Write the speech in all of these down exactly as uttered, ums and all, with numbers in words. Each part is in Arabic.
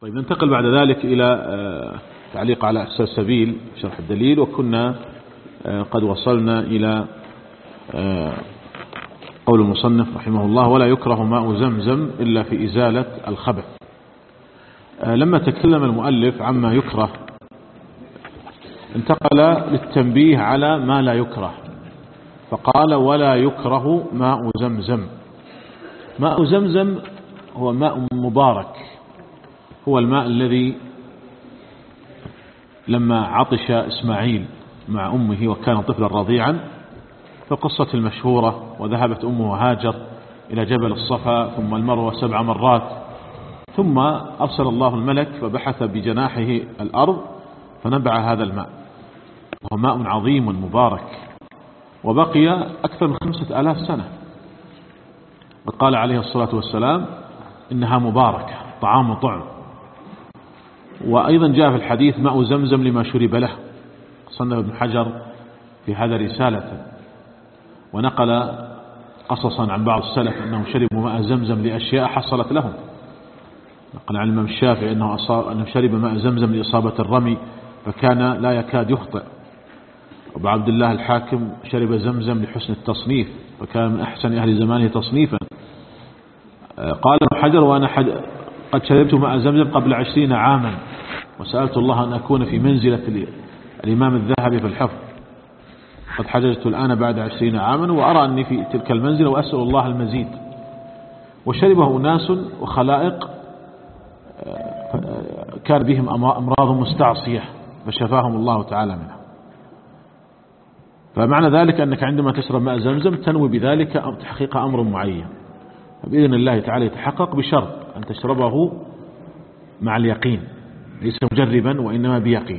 طيب ننتقل بعد ذلك إلى تعليق على أساس سبيل شرح الدليل. وكنا قد وصلنا إلى قول المصنف رحمه الله: ولا يكره ماء زمزم إلا في إزالة الخبث. لما تكلم المؤلف عما يكره انتقل للتنبيه على ما لا يكره، فقال: ولا يكره ماء زمزم. ماء زمزم هو ماء مبارك، هو الماء الذي لما عطش إسماعيل مع أمه وكان طفلا رضيعا في القصة المشهورة، وذهبت أمه هاجر إلى جبل الصفا ثم المروة سبع مرات، ثم أرسل الله الملك فبحث بجناحه الأرض فنبع هذا الماء، وهو ماء عظيم مبارك، وبقي أكثر من خمسة آلاف سنة. وقال عليه الصلاة والسلام: إنها مباركة طعام طعم. وأيضا جاء في الحديث: ماء زمزم لما شرب له. صنف ابن حجر في هذا رسالة، ونقل قصصا عن بعض السلف أنهم شربوا ماء زمزم لأشياء حصلت لهم. نقل عن الإمام الشافعي أنه, أنه شرب ماء زمزم لإصابة الرمي فكان لا يكاد يخطئ. أبو عبد الله الحاكم شرب زمزم لحسن التصنيف فكان من أحسن أهل زمانه تصنيفا. قال ابن حجر: وأنا حد قد شربت ماء زمزم قبل عشرين عاما، وسألت الله أن أكون في منزلة الإمام الذهبي في الحفظ. قد حججت الآن بعد عشرين عاما وأرى أني في تلك المنزلة وأسأل الله المزيد. وشربه أناس وخلائق كان بهم أمراض مستعصية فشفاهم الله تعالى منها. فمعنى ذلك أنك عندما تشرب ماء زمزم تنوي بذلك تحقيق أمر معين، فبإذن الله تعالى يتحقق بشرط أن تشربه مع اليقين، ليس مجربا وإنما بيقين.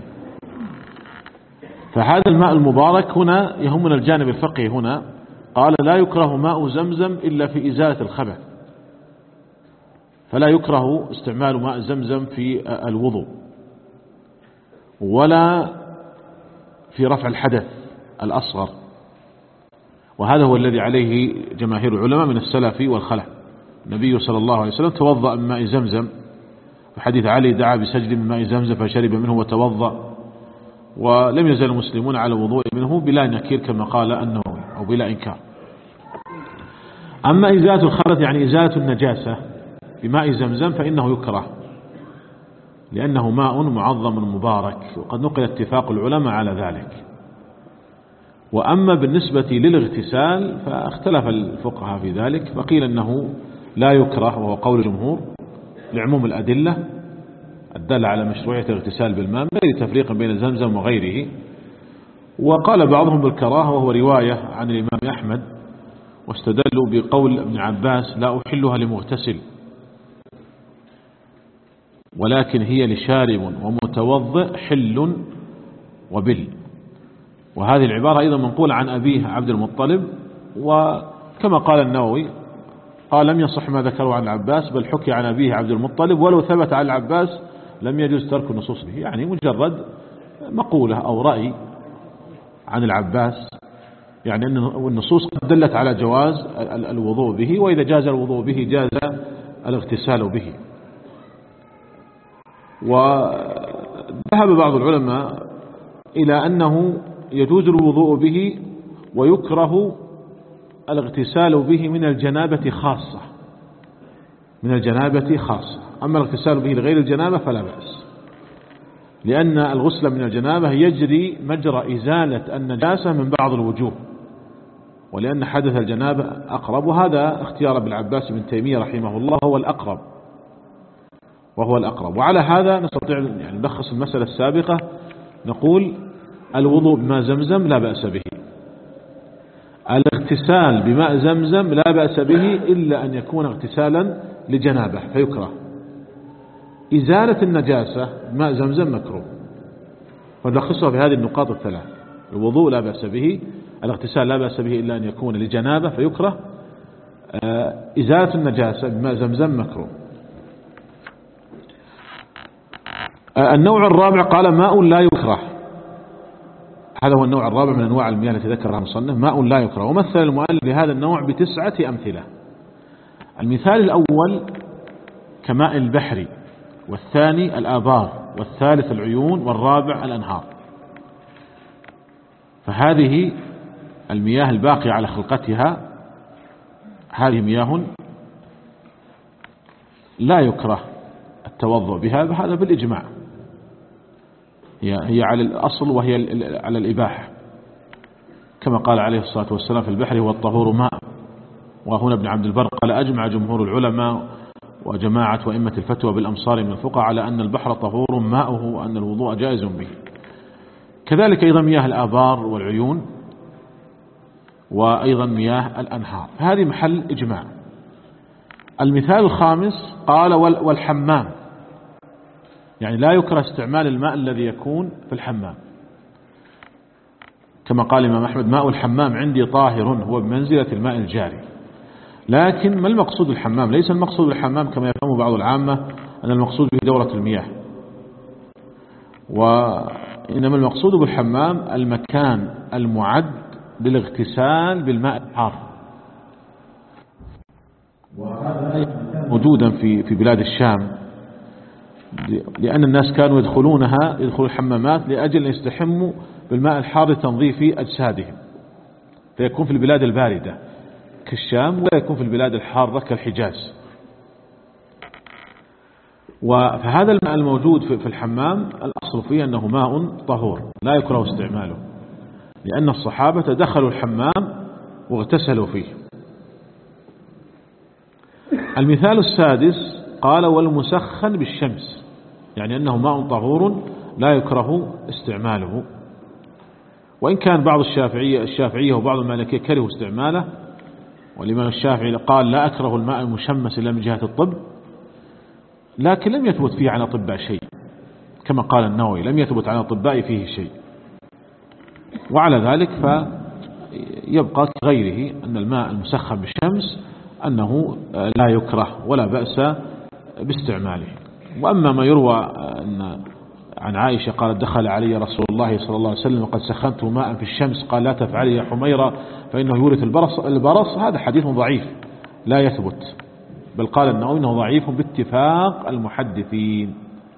فهذا الماء المبارك هنا يهمنا الجانب الفقهي. هنا قال: لا يكره ماء زمزم إلا في إزالة الخبث، فلا يكره استعمال ماء زمزم في الوضوء ولا في رفع الحدث الأصغر، وهذا هو الذي عليه جماهير العلماء من السلف والخلف. النبي صلى الله عليه وسلم توضأ من ماء زمزم، في حديث علي: دعا بسجل من ماء زمزم فشرب منه وتوضأ. ولم يزل المسلمون على وضوء منه بلا نكير كما قال النووي، أو بلا إنكار. أما إزالة الخبث يعني إزالة النجاسة بماء زمزم فإنه يكره، لأنه ماء معظم مبارك، وقد نقل اتفاق العلماء على ذلك. وأما بالنسبة للاغتسال فاختلف الفقهاء في ذلك، فقيل أنه لا يكره، وهو قول الجمهور لعموم الأدلة الدالة على مشروعية الاغتسال بالماء غير تفريق بين زمزم وغيره. وقال بعضهم بالكراهة، وهو رواية عن الإمام أحمد، واستدلوا بقول ابن عباس: لا أحلها لمغتسل ولكن هي لشارب ومتوضئ حل وبل. وهذه العبارة أيضا منقولة عن أبيه عبد المطلب، وكما قال النووي قال: لم يصح ما ذكروا عن العباس، بل حكي عن أبيه عبد المطلب، ولو ثبت عن العباس لم يجوز ترك النصوص به. يعني مجرد مقولة أو رأي عن العباس، يعني أن النصوص قد دلت على جواز الوضوء به، وإذا جاز الوضوء به جاز الاغتسال به. وذهب بعض العلماء إلى أنه يجوز الوضوء به ويكره الاغتسال به من الجنابة خاصة، من الجنابة خاصة. أما الاغتسال به لغير الجنابة فلا بأس، لأن الغسل من الجنابة يجري مجرى إزالة النجاسة من بعض الوجوه، ولأن حدث الجنابة أقرب. وهذا اختيار ابن العباس بن تيمية رحمه الله هو الأقرب، وهو الأقرب. وعلى هذا نستطيع يعني نلخص المسألة السابقة، نقول: الوضوء بماء زمزم لا بأس به، الاغتسال بماء زمزم لا بأس به إلا أن يكون اغتسالا لجنابه فيكره، إزالة النجاسة بماء زمزم مكروه. ونلخصها في هذه النقاط الثلاث: الوضوء لا بأس به، الاغتسال لا بأس به إلا أن يكون لجنابه فيكره، إزالة النجاسة بماء زمزم مكروه. النوع الرابع قال: ماء لا يكره. هذا هو النوع الرابع من أنواع المياه التي ذكرها المصنف، ماء لا يكره. ومثل المؤلف لهذا النوع بتسعة أمثلة. المثال الأول كماء البحر، والثاني الآبار، والثالث العيون، والرابع الأنهار. فهذه المياه الباقية على خلقتها هذه مياه لا يكره التوضؤ بها، هذا بالإجماع، هي هي على الأصل وهي على الإباحة، كما قال عليه الصلاة والسلام في البحر هو الطهور ماء. وهنا ابن عبد البر قال أجمع جمهور العلماء وجماعة وإمة الفتوى بالأمصار من الفقهاء على أن البحر طهور ماؤه وأن الوضوء جائز به. كذلك أيضا مياه الآبار والعيون، وأيضا مياه الأنهار، هذه محل إجماع. المثال الخامس قال والحمام، يعني لا يكره استعمال الماء الذي يكون في الحمام، كما قال الإمام أحمد ماء الحمام عندي طاهر هو بمنزلة الماء الجاري. لكن ما المقصود بالحمام؟ ليس المقصود بالحمام كما يفهم بعض العامة أن المقصود به دورة المياه، وإنما المقصود بالحمام المكان المعد للاغتسال بالماء الحار، وهذا موجودا في في بلاد الشام، لأن الناس كانوا يدخلونها يدخلوا الحمامات لأجل أن يستحموا بالماء الحار لتنظيف أجسادهم، فيكون في البلاد الباردة كالشام، ولا يكون في البلاد الحارة كالحجاز. فهذا الماء الموجود في الحمام الأصل فيه أنه ماء طهور لا يكره استعماله، لأن الصحابة دخلوا الحمام واغتسلوا فيه. المثال السادس قال والمسخن بالشمس، يعني أنه ماء طهور لا يكره استعماله، وإن كان بعض الشافعية الشافعية وبعض المالكية كرهوا استعماله، والإمام الشافعي قال لا أكره الماء المشمس إلا من جهة الطب، لكن لم يثبت فيه عن أطباء شيء، كما قال النووي لم يثبت عن أطباء فيه شيء. وعلى ذلك فيبقى كغيره أن الماء المسخن بالشمس أنه لا يكره ولا بأس باستعماله. وأما ما يروى أن عن عائشة قالت دخل علي رسول الله صلى الله عليه وسلم وقد سخنت ماء في الشمس قال لا تفعلي يا حميرة فإنه يورث البرص, البرص هذا حديث ضعيف لا يثبت، بل قال النووي إنه ضعيف باتفاق المحدثين،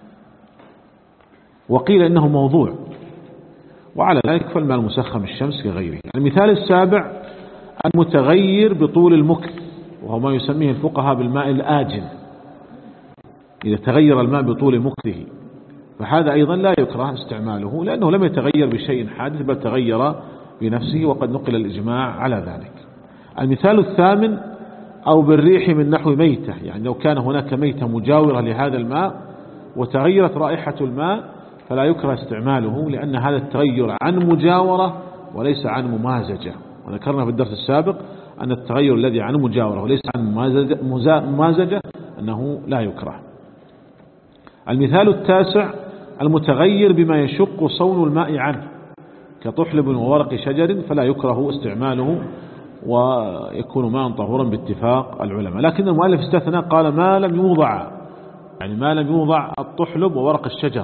وقيل إنه موضوع. وعلى ذلك فالماء المسخن بالشمس كغيره. المثال السابع المتغير بطول المكث، وهو ما يسميه الفقهاء بالماء الآجن، إذا تغير الماء بطول مكثه فهذا أيضا لا يكره استعماله، لأنه لم يتغير بشيء حادث بل تغير بنفسه، وقد نقل الإجماع على ذلك. المثال الثامن أو بالريح من نحو ميتة، يعني لو كان هناك ميتة مجاورة لهذا الماء وتغيرت رائحة الماء فلا يكره استعماله، لأن هذا التغير عن مجاورة وليس عن ممازجة، وذكرنا في الدرس السابق أن التغير الذي عن مجاورة وليس عن ممازجة أنه لا يكره. المثال التاسع المتغير بما يشق صون الماء عنه كطحلب وورق شجر، فلا يكره استعماله ويكون ماء طهورا باتفاق العلماء. لكن المؤلف استثنى قال ما لم يوضع، يعني ما لم يوضع الطحلب وورق الشجر،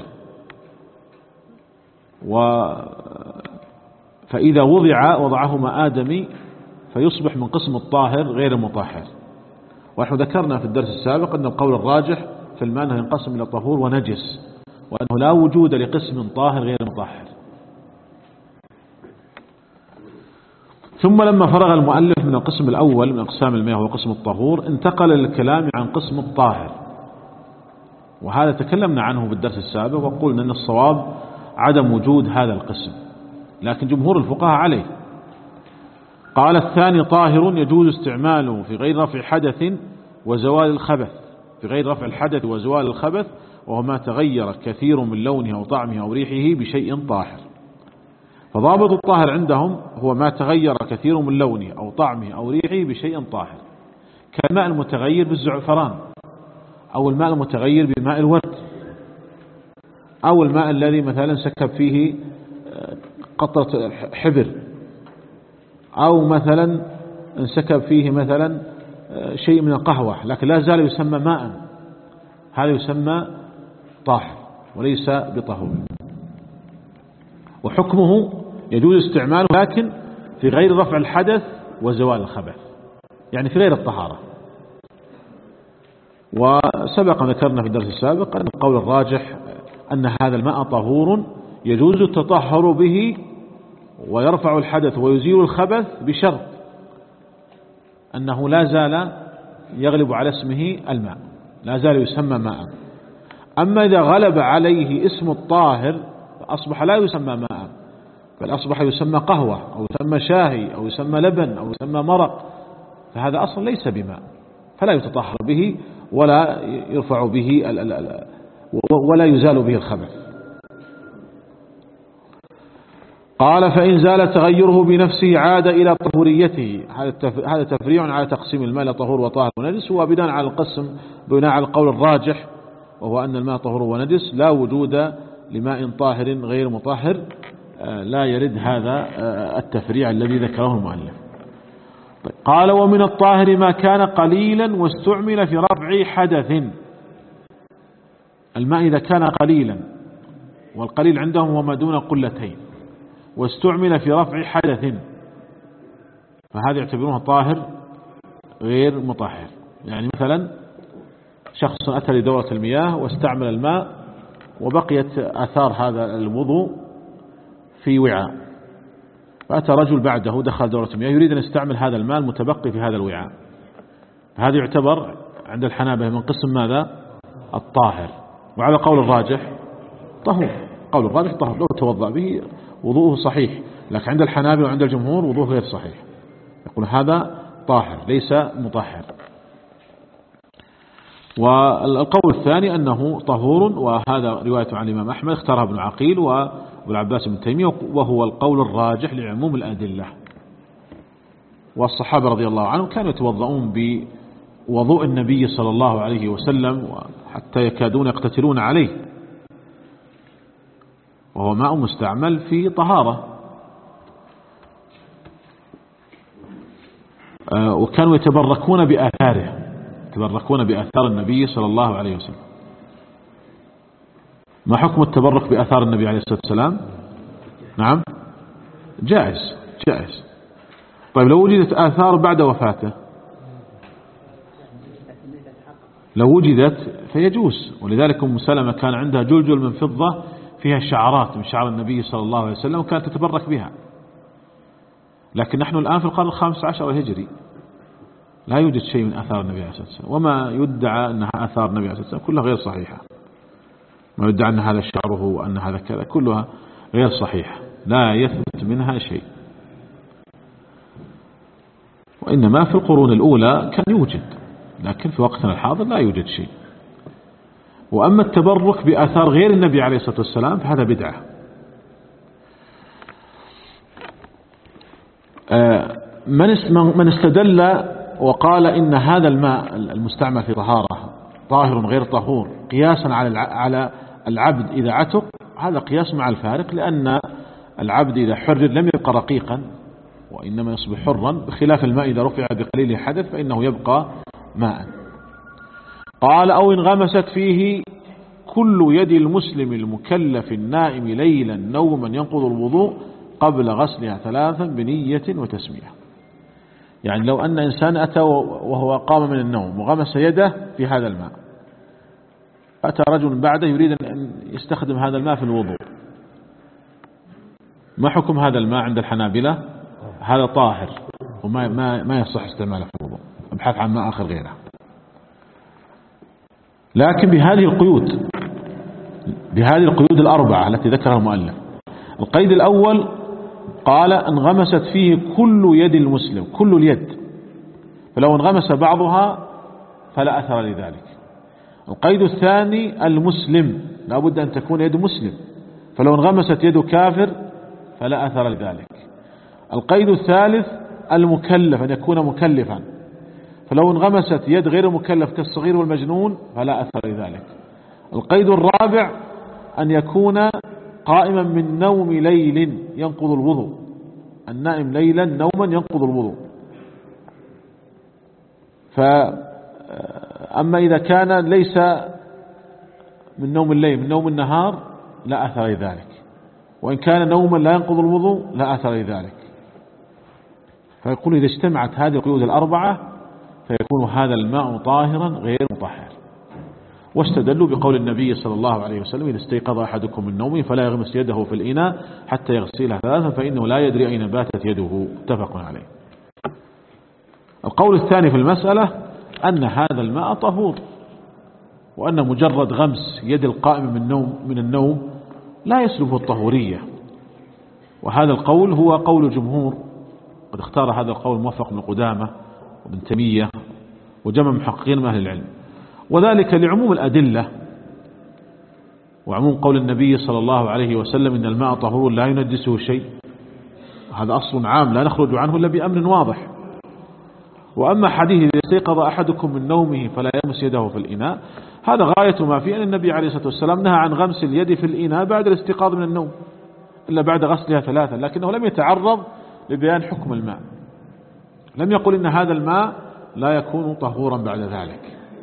و فإذا وضع وضعهما آدمي فيصبح من قسم الطاهر غير المطهر. ونحن ذكرنا في الدرس السابق أن القول الراجح في الماء أنه ينقسم إلى طهور ونجس، وأنه لا وجود لقسم طاهر غير مطهر. ثم لما فرغ المؤلف من القسم الأول من أقسام المياه وهو قسم الطهور انتقل للكلام عن قسم الطاهر، وهذا تكلمنا عنه بالدرس السابق وقلنا أن الصواب عدم وجود هذا القسم، لكن جمهور الفقهاء عليه. قال الثاني طاهر يجوز استعماله في غير رفع حدث وزوال الخبث، في غير رفع الحدث وزوال الخبث وهو ما تغير كثير من لونه أو طعمه أو ريحه بشيء طاهر. فضابط الطاهر عندهم هو ما تغير كثير من لونه أو طعمه أو ريحه بشيء طاهر، كالماء المتغير بالزعفران، أو الماء المتغير بماء الورد، أو الماء الذي مثلا سكب فيه قطرة حبر، أو مثلا انسكب فيه مثلا شيء من القهوة لكن لا زال يسمى ماء، هذا يسمى طاهر وليس بطهور، وحكمه يجوز استعماله لكن في غير رفع الحدث وزوال الخبث، يعني في غير الطهارة. وسبق ذكرنا في الدرس السابق أن القول الراجح أن هذا الماء طهور يجوز التطهر به ويرفع الحدث ويزيل الخبث بشرط أنه لا زال يغلب على اسمه الماء، لا زال يسمى ماء. أما إذا غلب عليه اسم الطاهر فأصبح لا يسمى ماء، بل أصبح يسمى قهوة أو يسمى شاهي أو يسمى لبن أو يسمى مرق، فهذا أصلا ليس بماء، فلا يتطهر به ولا يرفع به ولا يزال به الخبث. قال فإن زال تغيره بنفسه عاد إلى طهوريته. هذا تفريع على تقسيم الماء إلى طهور وطاهر ونجس، وبناء على القسم بناء على القول الراجح وهو أن الماء طهور ونجس لا وجود لماء طاهر غير مطهر، لا يرد هذا التفريع الذي ذكره المؤلف. قال ومن الطاهر ما كان قليلا واستعمل في رفع حدث. الماء إذا كان قليلا، والقليل عندهم هو ما دون قلتين، واستعمل في رفع حدث، فهذا يعتبرونه طاهر غير مطهر. يعني مثلا شخص أتى لدورة المياه واستعمل الماء وبقيت آثار هذا الوضوء في وعاء، فأتى رجل بعده دخل دورة المياه يريد أن يستعمل هذا الماء المتبقي في هذا الوعاء، فهذا يعتبر عند الحنابلة من قسم ماذا؟ الطاهر. وعلى قول الراجح طهور، قول الراجح طهور، لو توضأ به وضوءه صحيح، لكن عند الحنابلة وعند الجمهور وضوءه غير صحيح، يقول هذا طاهر ليس مطهر. والقول الثاني أنه طهور، وهذا رواية عن الإمام أحمد اختارها ابن عقيل وابن العباس بن تيمية، وهو القول الراجح لعموم الأدلة. والصحابة رضي الله عنهم كانوا يتوضؤون بوضوء النبي صلى الله عليه وسلم وحتى يكادون يقتتلون عليه، وهو ماء مستعمل في طهارة. وكانوا يتبركون بآثاره، يتبركون بآثار النبي صلى الله عليه وسلم. ما حكم التبرك بآثار النبي عليه الصلاة والسلام؟ نعم جائز، جائز. طيب لو وجدت آثار بعد وفاته، لو وجدت فيجوز. ولذلك أم سلمة كان عندها جلجل من فضة فيها شعرات من شعر النبي صلى الله عليه وسلم وكانت تتبرك بها. لكن نحن الآن في القرن الخامس عشر الهجري لا يوجد شيء من آثار النبي عليه الصلاة والسلام، وما يدعى أنها آثار النبي عليه الصلاة والسلام كلها غير صحيحة. ما يدعى أن هذا شعره وأن هذا كذا كلها غير صحيحة، لا يثبت منها شيء. وإنما في القرون الأولى كان يوجد، لكن في وقتنا الحاضر لا يوجد شيء. وأما التبرك بآثار غير النبي عليه الصلاة والسلام فهذا بدعة. من استدل وقال إن هذا الماء المستعمل في طهارة طاهر غير طهور قياسا على على العبد إذا عتق، هذا قياس مع الفارق، لأن العبد إذا حرر لم يبقى رقيقا وإنما يصبح حرا، بخلاف الماء إذا رفع بقليل حدث فإنه يبقى ماء. قال أو انغمست فيه كل يد المسلم المكلف النائم ليلا نوما ينقض الوضوء قبل غسلها ثلاثا بنية وتسمية. يعني لو أن إنسان أتى وهو قام من النوم وغمس يده في هذا الماء، أتى رجل بعده يريد أن يستخدم هذا الماء في الوضوء، ما حكم هذا الماء عند الحنابلة؟ هذا طاهر وما ما ما يصح استعماله في الوضوء، ابحث عن ماء آخر غيره. لكن بهذه القيود، بهذه القيود الأربعة التي ذكرها المؤلف. القيد الأول قال انغمست فيه كل يد المسلم، كل اليد، فلو انغمس بعضها فلا أثر لذلك. القيد الثاني المسلم، لا بد أن تكون يد مسلم، فلو انغمست يد كافر فلا أثر لذلك. القيد الثالث المكلف، أن يكون مكلفا، فلو انغمست يد غير مكلف كالصغير والمجنون فلا أثر لذلك. القيد الرابع أن يكون قائما من نوم ليل ينقض الوضوء، النائم ليلا نوما ينقض الوضوء. فأما إذا كان ليس من نوم الليل من نوم النهار لا أثر لذلك، وإن كان نوما لا ينقض الوضوء لا أثر لذلك. فيقول إذا اجتمعت هذه القيود الأربعة فيكون هذا الماء طاهرا غير مطهر. واستدلوا بقول النبي صلى الله عليه وسلم: إذا استيقظ أحدكم من نومه فلا يغمس يده في الإناء حتى يغسلها ثلاثا فإنه لا يدري أين باتت يده. متفق عليه. القول الثاني في المسألة أن هذا الماء طهور، وأن مجرد غمس يد القائم من النوم من النوم لا يسلبه الطهورية، وهذا القول هو قول الجمهور. قد اختار هذا القول موفق بن قدامة وابن تيمية وجمع محققين من أهل العلم، وذلك لعموم الأدلة وعموم قول النبي صلى الله عليه وسلم: إن الماء طهور لا ينجسه شيء. هذا أصل عام لا نخرج عنه إلا بأمر واضح. وأما حديث: إذا استيقظ أحدكم من نومه فلا يمس يده في الإناء، هذا غاية ما في أن النبي عليه الصلاة والسلام نهى عن غمس اليد في الإناء بعد الاستيقاظ من النوم إلا بعد غسلها ثلاثا، لكنه لم يتعرض لبيان حكم الماء، لم يقل إن هذا الماء لا يكون طهورا بعد ذلك،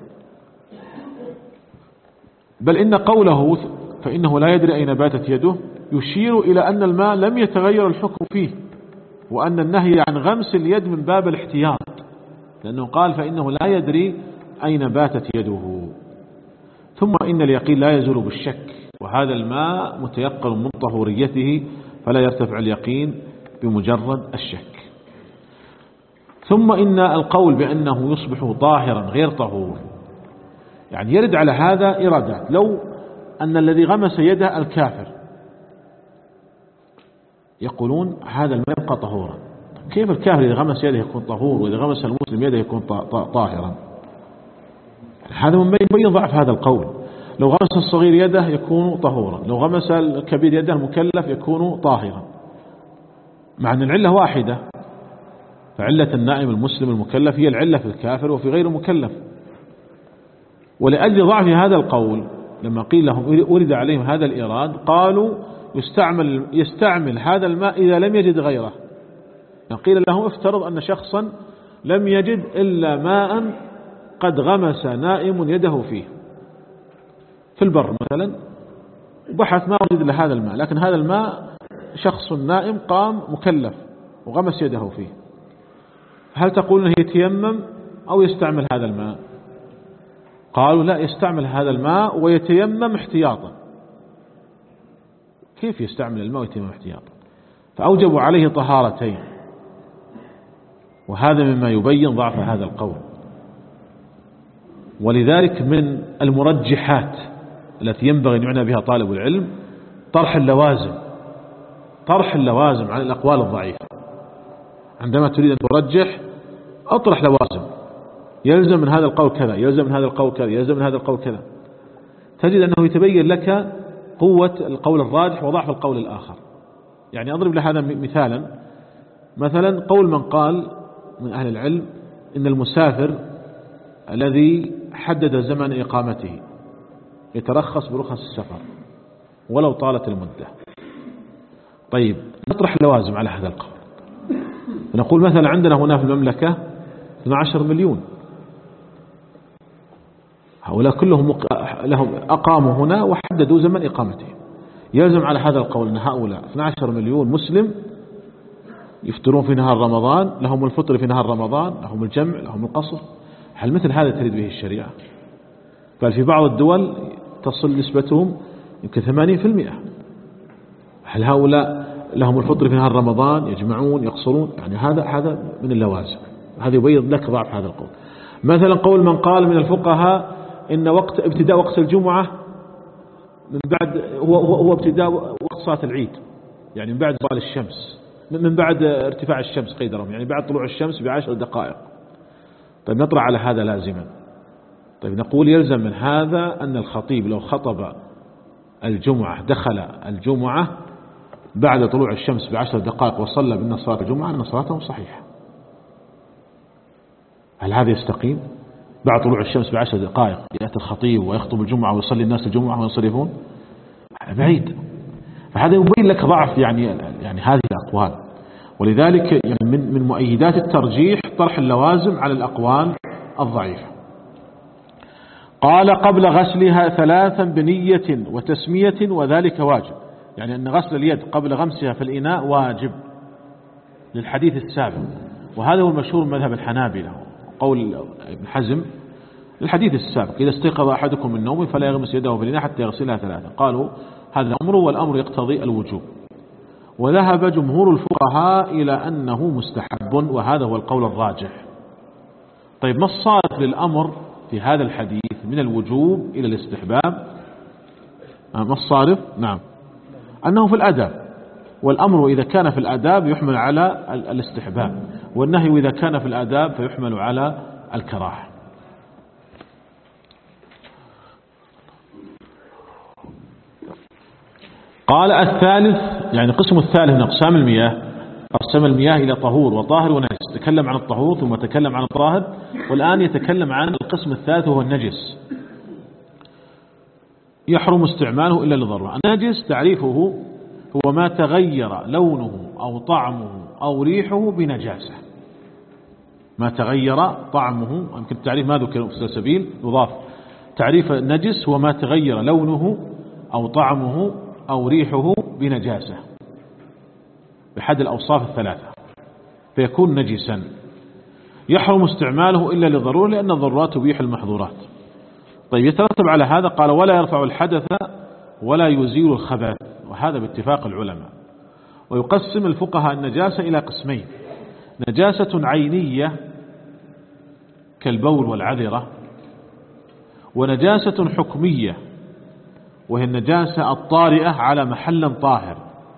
بل إن قوله فإنه لا يدري أين باتت يده يشير إلى أن الماء لم يتغير الحكم فيه، وأن النهي عن غمس اليد من باب الاحتياط، لأنه قال فإنه لا يدري أين باتت يده. ثم إن اليقين لا يزول بالشك، وهذا الماء متيقن من طهوريته فلا يرتفع اليقين بمجرد الشك. ثم إن القول بأنه يصبح طاهرا غير طهور يعني يرد على هذا إرادات. لو أن الذي غمس يده الكافر يقولون هذا الماء يبقى طهورا، كيف الكافر إذا غمس يده يكون طهور وإذا غمس المسلم يده يكون طاهرا؟ هذا من يبين ضعف هذا القول. لو غمس الصغير يده يكون طهورا، لو غمس الكبير يده المكلف يكون طاهرا، مع أن العلة واحدة، فعلة النائم المسلم المكلف هي العلة في الكافر وفي غير المكلف. ولأجل ضعف هذا القول لما قيل لهم أرد عليهم هذا الإيراد قالوا يستعمل, يستعمل هذا الماء إذا لم يجد غيره. يعني قيل لهم افترض أن شخصا لم يجد إلا ماء قد غمس نائم يده فيه في البر مثلا، وبحث ما وجد لهذا الماء، لكن هذا الماء شخص نائم قام مكلف وغمس يده فيه، هل تقولون يتيمم أو يستعمل هذا الماء؟ قالوا لا، يستعمل هذا الماء ويتيمم احتياطا. كيف يستعمل الماء ويتيمم احتياطا؟ فأوجبوا عليه طهارتين، وهذا مما يبين ضعف هذا القول. ولذلك من المرجحات التي ينبغي أن يعنى بها طالب العلم طرح اللوازم، طرح اللوازم عن الأقوال الضعيفة. عندما تريد أن ترجح أطرح لوازم، يلزم من هذا القول كذا، يلزم من هذا القول كذا، يلزم من هذا القول كذا، تجد أنه يتبين لك قوة القول الراجح وضعف القول الآخر. يعني أضرب لهذا مثالا، مثلا قول من قال من أهل العلم إن المسافر الذي حدد زمن إقامته يترخص برخص السفر ولو طالت المدة. طيب نطرح لوازم على هذا القول، نقول مثلا عندنا هنا في المملكة اثني عشر مليون، هؤلاء كلهم لهم أقاموا هنا وحددوا زمن إقامتهم، يلزم على هذا القول أن هؤلاء اثني عشر مليون مسلم يفطرون في نهار رمضان، لهم الفطر في نهار رمضان، لهم الجمع، لهم القصر. هل مثل هذا تريد به الشريعة؟ بل في بعض الدول تصل نسبتهم يمكن ثمانين في المئة. هل هؤلاء لهم الفطر في نهار رمضان، يجمعون، يقصرون؟ يعني هذا هذا من اللوازم، هذا يبين لك ضعف هذا القول. مثلا قول من قال من الفقهاء إن وقت ابتداء وقت الجمعة من بعد هو هو ابتداء وقت صلاة العيد، يعني من بعد زوال الشمس، من بعد ارتفاع الشمس قيدرهم، يعني بعد طلوع الشمس بعشر دقائق. طيب نطرح على هذا لازما. طيب نقول يلزم من هذا أن الخطيب لو خطب الجمعة دخل الجمعة بعد طلوع الشمس بعشر دقائق وصلى بالناس صلاة الجمعة أن صلاته صحيحة. هل هذا يستقيم؟ بعد طلوع الشمس بعشر دقائق يأتي الخطيب ويخطب الجمعة ويصلي الناس الجمعة وينصرفون؟ بعيد. فهذا يبين لك ضعف يعني يعني هذه الأقوال. ولذلك يعني من من مؤيدات الترجيح طرح اللوازم على الأقوال الضعيفة. قال قبل غسلها ثلاثا بنية وتسمية وذلك واجب، يعني أن غسل اليد قبل غمسها في الإناء واجب للحديث السابق، وهذا هو المشهور من مذهب الحنابلة. قول ابن حزم الحديث السابق إذا استيقظ أحدكم من نومه فلا يغمس يده في الإناء حتى يغسلها ثلاثة. قالوا هذا الأمر والأمر يقتضي الوجوب. وذهب جمهور الفقهاء إلى أنه مستحب، وهذا هو القول الراجح. طيب ما الصارف للأمر في هذا الحديث من الوجوب إلى الاستحباب؟ ما الصارف؟ نعم أنه في الأداب، والأمر إذا كان في الآداب يحمل على الاستحباب، والنهي إذا كان في الآداب فيحمل على الكراهة. قال الثالث، يعني قسم الثالث من أقسام المياه، قسم المياه إلى طهور وطاهر ونجس. تكلم عن الطهور ثم تكلم عن الطاهر، والآن يتكلم عن القسم الثالث وهو النجس. يحرم استعماله إلا لضرورة. النجس تعريفه هو ما تغير لونه أو طعمه أو ريحه بنجاسة. ما تغير طعمه، يمكن التعريف ما ذكر في سبيل يضاف. تعريف النجس هو ما تغير لونه أو طعمه أو ريحه بنجاسة بحد الأوصاف الثلاثة فيكون نجسا. يحرم استعماله إلا لضرورة، لأن الضرورات تبيح المحظورات. طيب يترتب على هذا قال ولا يرفع الحدث ولا يزيل الخبث، وهذا باتفاق العلماء. ويقسم الفقهاء النجاسة إلى قسمين: نجاسة عينية كالبول والعذرة، ونجاسة حكمية وهي النجاسة الطارئة على محل طاهر.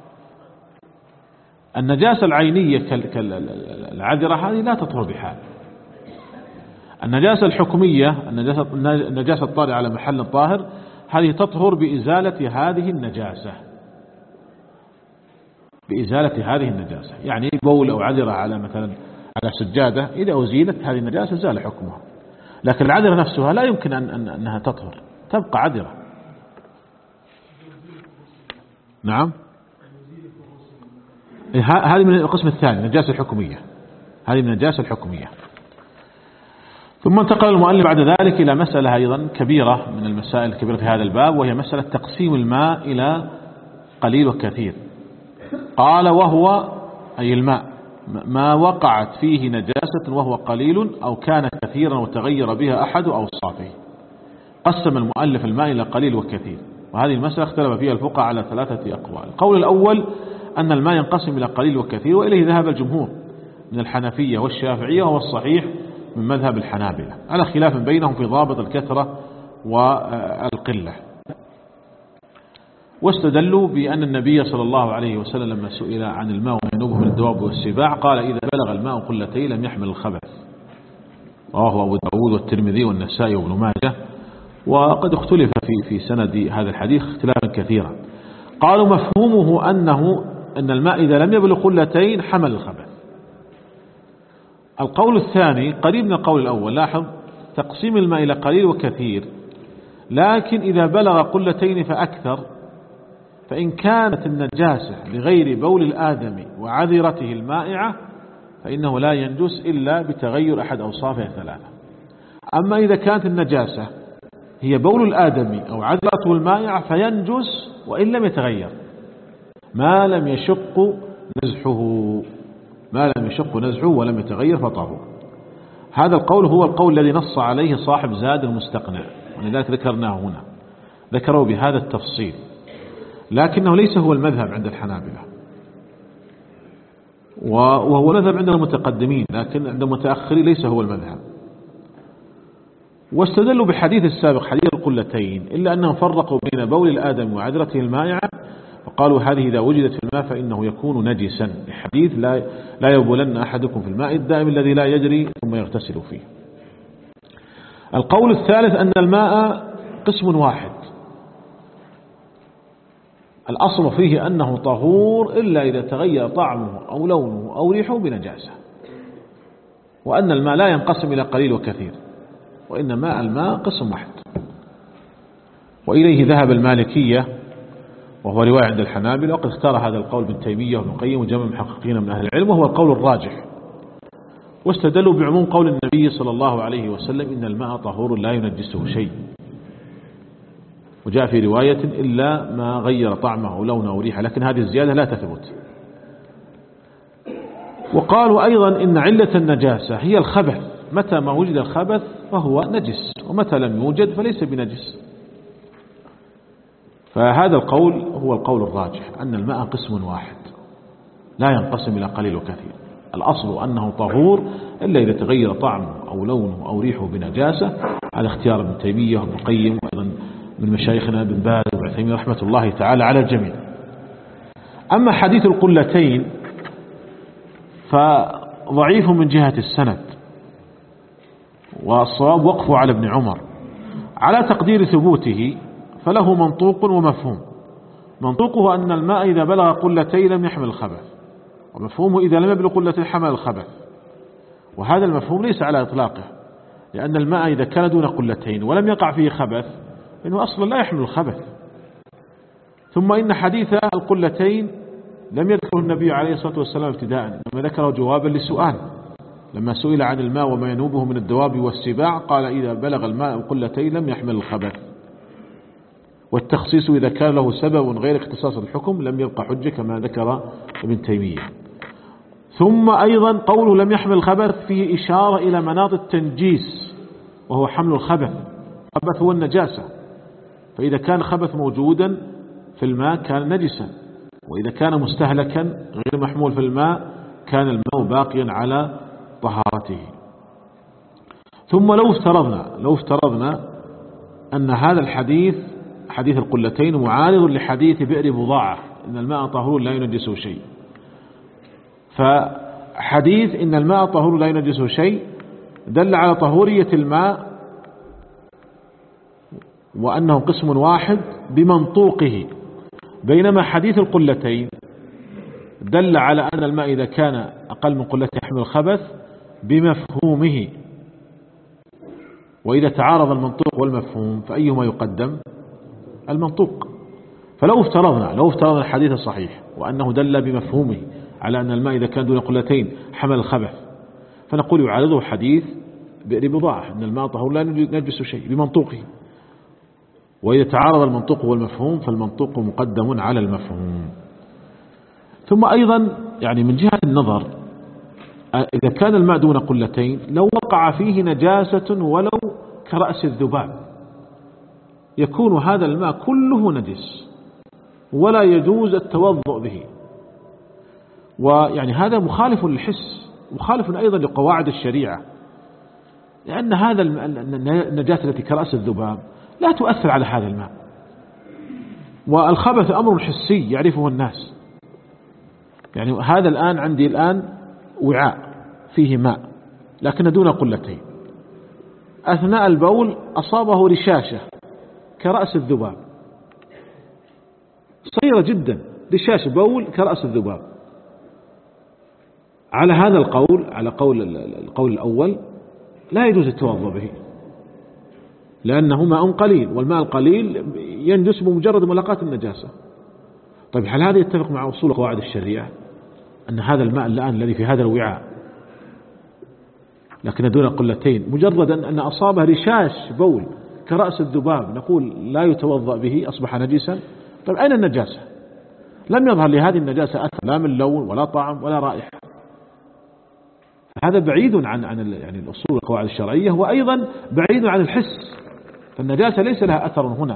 النجاسة العينية كالعذرة هذه لا تطهر بحال. النجاسة الحكمية النجاسة الطارئة على محل طاهر هذه تطهر بإزالة هذه النجاسة بإزالة هذه النجاسة يعني بول أو عذرة على مثلا على سجادة، إذا أزيلت هذه النجاسة زال حكمها. لكن العذرة نفسها لا يمكن أن أنها تطهر، تبقى عذرة. نعم هذه من القسم الثاني، النجاسة الحكمية، هذه من النجاسة الحكمية. ثم انتقل المؤلف بعد ذلك إلى مسألة أيضا كبيرة من المسائل الكبيرة في هذا الباب، وهي مسألة تقسيم الماء إلى قليل وكثير. قال وهو أي الماء ما وقعت فيه نجاسة وهو قليل أو كان كثيرا وتغير بها أحد أوصافه. قسم المؤلف الماء إلى قليل وكثير، وهذه المسألة اختلف فيها الفقهاء على ثلاثة أقوال. القول الأول أن الماء ينقسم إلى قليل وكثير، وإليه ذهب الجمهور من الحنفية والشافعية، وهو الصحيح من مذهب الحنابلة، على خلاف بينهم في ضابط الكثرة والقلة. واستدلوا بأن النبي صلى الله عليه وسلم لما سئل عن الماء وينوبه من الدواب والسباع قال إذا بلغ الماء قلتين لم يحمل الخبث. رواه أبو داود والترمذي والنسائي وابن ماجه، وقد اختلف في في سند هذا الحديث اختلافا كثيرا. قالوا مفهومه أنه أن الماء إذا لم يبلغ قلتين حمل الخبث. القول الثاني قريب من القول الأول، لاحظ تقسيم الماء إلى قليل وكثير، لكن إذا بلغ قلتين فأكثر فإن كانت النجاسة لغير بول الآدم وعذرته المائعة فإنه لا ينجس إلا بتغير أحد أوصافه الثلاثة. أما إذا كانت النجاسة هي بول الآدم أو عذرته المائعة فينجس وإن لم يتغير ما لم يشق نزحه ما لم يشق نزحه ولم يتغير فطهور. هذا القول هو القول الذي نص عليه صاحب زاد المستقنع، ولذلك ذكرناه هنا، ذكروا بهذا التفصيل، لكنه ليس هو المذهب عند الحنابلة، وهو المذهب عند المتقدمين، لكن عند المتأخرين ليس هو المذهب. واستدلوا بحديث السابق حديث القلتين، إلا أنهم فرقوا بين بول الآدم وعذرته المائعة، فقالوا هذه إذا وجدت في الماء فإنه يكون نجسا، الحديث لا لا يبولن أحدكم في الماء الدائم الذي لا يجري ثم يغتسل فيه. القول الثالث أن الماء قسم واحد، الأصل فيه أنه طهور إلا إذا تغير طعمه أو لونه أو ريحه بنجاسة، وأن الماء لا ينقسم إلى قليل وكثير، وإنما الماء قسم واحد. وإليه ذهب المالكية وهو رواية عند الحنابلة، وقد اختار هذا القول ابن تيمية وابن القيم وجمع محققين من أهل العلم، وهو القول الراجح. واستدلوا بعموم قول النبي صلى الله عليه وسلم إن الماء طهور لا ينجسه شيء، وجاء في رواية إلا ما غير طعمه أو لونه أو ريحه، لكن هذه الزيادة لا تثبت. وقالوا أيضا إن علة النجاسة هي الخبث متى ما وجد الخبث فهو نجس، ومتى لم يوجد فليس بنجس. فهذا القول هو القول الراجح، أن الماء قسم واحد لا ينقسم إلى قليل وكثير. الأصل أنه طهور إلا إذا تغير طعمه أو لونه أو ريحه بنجاسة. على اختيار ابن تيمية وابن القيم وأيضا من مشايخنا ابن باز وابن عثيمين رحمة الله تعالى على الجميع. أما حديث القلتين فضعيف من جهة السند، والصواب وقفه على ابن عمر على تقدير ثبوته، فله منطوق ومفهوم. منطوقه أن الماء إذا بلغ قلتين لم يحمل الخبث، ومفهومه إذا لم يبلغ قلتين حمل الخبث. وهذا المفهوم ليس على إطلاقه، لأن الماء إذا كان دون قلتين ولم يقع فيه خبث فإنه أصلا لا يحمل الخبث. ثم إن حديث القلتين لم يذكره النبي عليه الصلاة والسلام ابتداء، لما ذكره جوابا لسؤال، لما سئل عن الماء وما ينوبه من الدواب والسباع قال إذا بلغ الماء قلتين لم يحمل الخبث. والتخصيص إذا كان له سبب غير اختصاص الحكم لم يبقى حجة كما ذكر ابن تيمية. ثم أيضا قوله لم يحمل الخبث فيه إشارة إلى مناط التنجيس، وهو حمل الخبث. الخبث هو النجاسة، فإذا كان الخبث موجودا في الماء كان نجسا، وإذا كان مستهلكا غير محمول في الماء كان الماء باقيا على طهارته. ثم لو افترضنا لو افترضنا أن هذا الحديث حديث القلتين معارض لحديث بئر بضاعة إن الماء طهور لا ينجسه شيء، فحديث إن الماء طهور لا ينجسه شيء دل على طهورية الماء وأنه قسم واحد بمنطوقه، بينما حديث القلتين دل على أن الماء إذا كان أقل من قلتين يحمل الخبث بمفهومه. وإذا تعارض المنطوق والمفهوم فأيهما يقدم؟ المنطوق. فلو افترضنا لو افترضنا الحديث الصحيح وأنه دل بمفهومه على أن الماء إذا كان دون قلتين حمل الخبث، فنقول يعارضه حديث بئر بضاعة أن الماء طهور لا ينجس شيء بمنطوقه. وإذا تعارض المنطوق والمفهوم فالمنطوق مقدم على المفهوم. ثم أيضا يعني من جهة النظر إذا كان الماء دون قلتين لو وقع فيه نجاسة ولو كرأس الذباب يكون هذا الماء كله نجس ولا يجوز التوضؤ به. ويعني هذا مخالف للحس، مخالف أيضا لقواعد الشريعة، لأن هذا النجاسة التي كرأس الذباب لا تؤثر على هذا الماء، والخبث أمر حسي يعرفه الناس. يعني هذا الآن عندي الآن وعاء فيه ماء لكن دون قلتين، أثناء البول أصابه رشاشة كرأس الذباب صغيرة جدا، رشاشة بول كرأس الذباب. على هذا القول على قول القول الأول لا يجوز التوضؤ به، لأنه ماء قليل، والماء القليل ينجس بمجرد ملاقاة النجاسة. طيب هل هذا يتفق مع أصول قواعد الشريعة أن هذا الماء الآن الذي في هذا الوعاء لكن دون قلتين مجرد أن أصابه رشاش بول كرأس الذباب نقول لا يتوضأ به أصبح نجسا؟ طيب أين النجاسة؟ لم يظهر لهذه النجاسة أثر لا من لون ولا طعم ولا رائحة. هذا بعيد عن عن يعني الأصول القواعد الشرعية، وأيضا بعيد عن الحس، فالنجاسة ليس لها أثر هنا.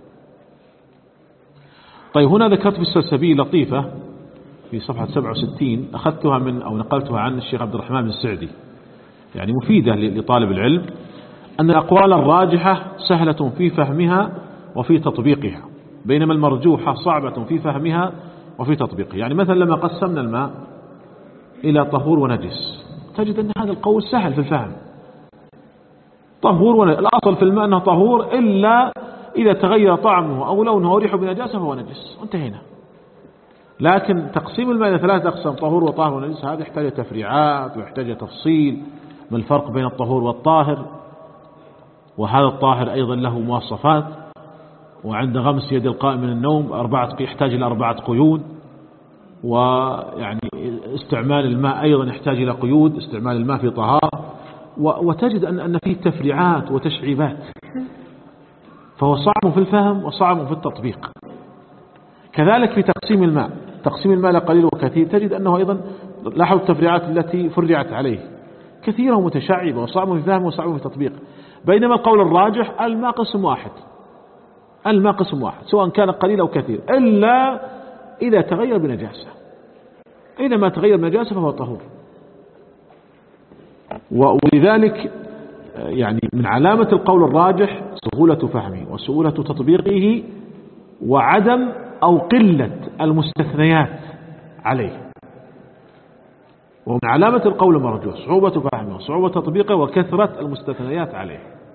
طيب هنا ذكرت في السلسبيل لطيفة في صفحة سبعة وستين أخذتها من أو نقلتها عن الشيخ عبد الرحمن بن السعدي، يعني مفيدة لطالب العلم، أن الأقوال الراجحة سهلة في فهمها وفي تطبيقها، بينما المرجوحة صعبة في فهمها وفي تطبيقها. يعني مثلا لما قسمنا الماء إلى طهور ونجس تجد أن هذا القول سهل في الفهم، طهور ونجس. الأصل في الماء أنه طهور إلا إذا تغير طعمه أو لونه أو ريحه بنجاسة فهو نجس، انتهينا. لكن تقسيم الماء إلى ثلاثة أقسام طهور وطاهر ونجس هذا يحتاج تفريعات ويحتاج تفصيل ما الفرق بين الطهور والطاهر، وهذا الطاهر أيضا له مواصفات، وعند غمس يد القائم من النوم أربعة يحتاج إلى أربعة قيود، ويعني استعمال الماء أيضا يحتاج إلى قيود، استعمال الماء في طهارة، وتجد أن أن فيه تفريعات وتشعيبات، فهو صعب في الفهم وصعب في التطبيق. كذلك في تقسيم الماء، تقسيم الماء لقليل وكثير تجد أنه أيضا لاحظ التفريعات التي فرعت عليه، كثيرة ومتشعبة وصعب في فهم وصعب في تطبيق. بينما القول الراجح الماء قسم واحد، الماء قسم واحد سواء كان قليل أو كثير، إلا إذا تغير بنجاسة. إذا ما تغير بنجاسة فهو طهور. ولذلك يعني من علامة القول الراجح سهولة فهمه وسهولة تطبيقه وعدم أو قلة المستثنيات عليه. ومن علامة القول المرجوح صعوبة فهمه وصعوبة تطبيقه وكثرة المستثنيات عليه.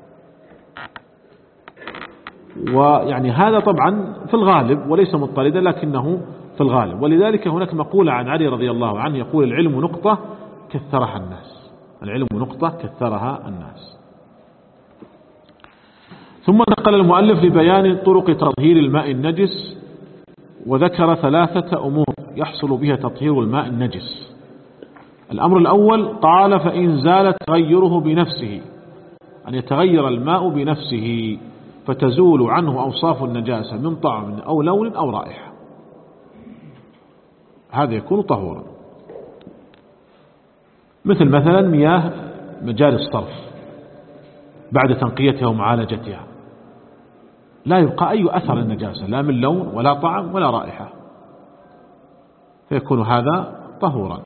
ويعني هذا طبعا في الغالب وليس مضطردا لكنه في الغالب. ولذلك هناك مقولة عن علي رضي الله عنه يقول: العلم نقطة كثرها الناس، العلم نقطة كثرها الناس. ثم نقل المؤلف لبيان طرق تطهير الماء النجس، وذكر ثلاثة أمور يحصل بها تطهير الماء النجس. الأمر الأول قال: فإن زال تغيره بنفسه، أن يتغير الماء بنفسه فتزول عنه أوصاف النجاسة من طعم أو لون أو رائحة، هذا يكون طهورا. مثل مثلا مياه مجاري الصرف بعد تنقيتها ومعالجتها لا يبقى أي أثر النجاسة، لا من لون ولا طعم ولا رائحة، فيكون هذا طهورا.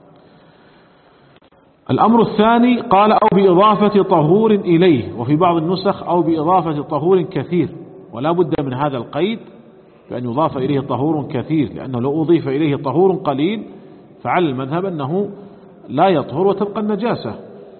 الأمر الثاني قال: أو بإضافة طهور إليه، وفي بعض النسخ أو بإضافة طهور كثير، ولا بد من هذا القيد بأن يضاف إليه طهور كثير، لأنه لو أضيف إليه طهور قليل فعلى المذهب أنه لا يطهر وتبقى النجاسة.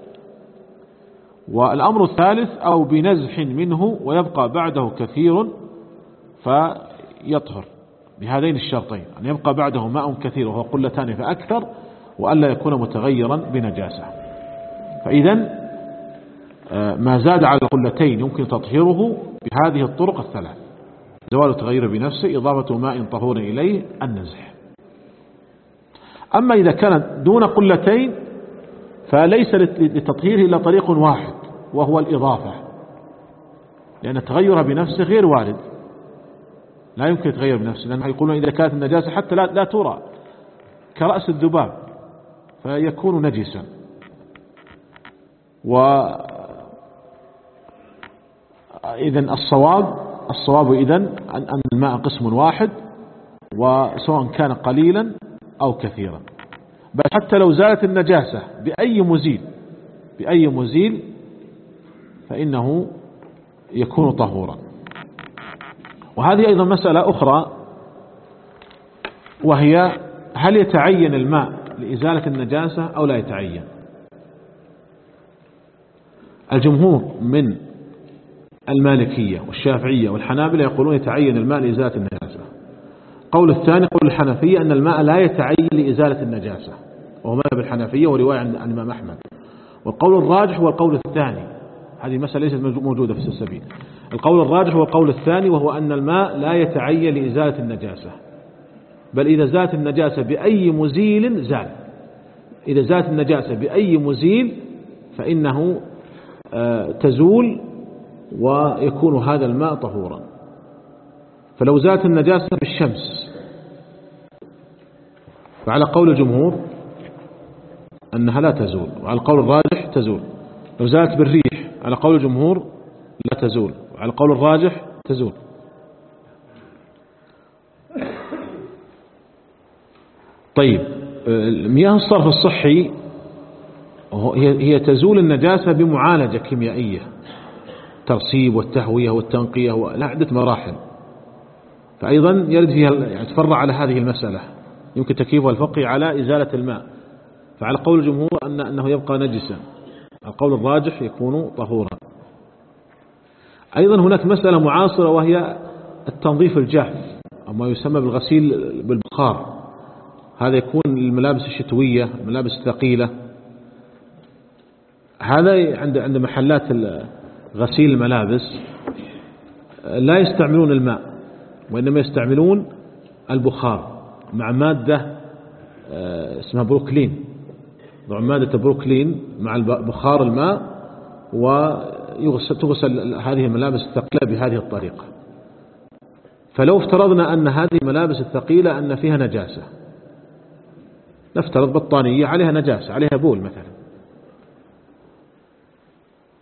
والأمر الثالث: أو بنزح منه ويبقى بعده كثير فيطهر، بهذين الشرطين، أن يبقى بعده ماء كثير وهو قلتان فأكثر، وألا يكون متغيرا بنجاسة. فإذا ما زاد على قلتين يمكن تطهيره بهذه الطرق الثلاث: زوال التغير بنفسه، إضافة ماء طهور إليه، النزح. أما إذا كانت دون قلتين فليس للتطهير إلا طريق واحد وهو الإضافة، لأن التغير بنفسه غير وارد، لا يمكن يتغير بنفسه، لأنه يقولون إذا كانت النجاسة حتى لا, لا ترى كرأس الذباب فيكون نجسا. وإذن الصواب الصواب إذن أن الماء قسم واحد، وسواء كان قليلا أو كثيرا، بل حتى لو زالت النجاسة بأي مزيل بأي مزيل فإنه يكون طهورا. وهذه أيضا مسألة أخرى، وهي: هل يتعين الماء لإزالة النجاسة أو لا يتعين؟ الجمهور من المالكية والشافعية والحنابلة يقولون يتعين الماء لإزالة النجاسة. قول الثاني قول الحنفية أن الماء لا يتعين لإزالة النجاسة، وهو مذهب الحنفية ورواية عن الإمام أحمد. والقول الراجح هو القول الثاني، هذه مسألة ليست موجودة في السلسبيل. القول الراجح هو القول الثاني، وهو أن الماء لا يتعين لإزالة النجاسة، بل إذا زالت النجاسة بأي مزيل زال، إذا زالت النجاسة بأي مزيل فإنه تزول ويكون هذا الماء طهورا. فلو زالت النجاسة بالشمس فعلى قول الجمهور أنها لا تزول، وعلى القول الراجح تزول. لو زالت بالريح على قول الجمهور لا تزول، وعلى القول الراجح تزول. طيب، مياه الصرف الصحي هي تزول النجاسة بمعالجة كيميائية، ترسيب والتهوية والتنقية ولا عدة مراحل، فأيضا يرد فيها يعني تفرع على هذه المسألة، يمكن تكييفها الفقهي على إزالة الماء. فعلى قول الجمهور أن أنه يبقى نجسا، القول الراجح يكون طهورا. أيضا هناك مسألة معاصرة وهي التنظيف الجاف أو ما يسمى بالغسيل بالبخار. هذا يكون للملابس الشتوية، الملابس الثقيلة. هذا عند عند محلات غسيل الملابس لا يستعملون الماء، وإنما يستعملون البخار مع مادة اسمها بروكلين، ضع مادة بروكلين مع بخار الماء، وتغسل هذه الملابس الثقيلة بهذه الطريقة. فلو افترضنا أن هذه الملابس الثقيلة أن فيها نجاسة، نفترض بطانية عليها نجاسة، عليها بول مثلا،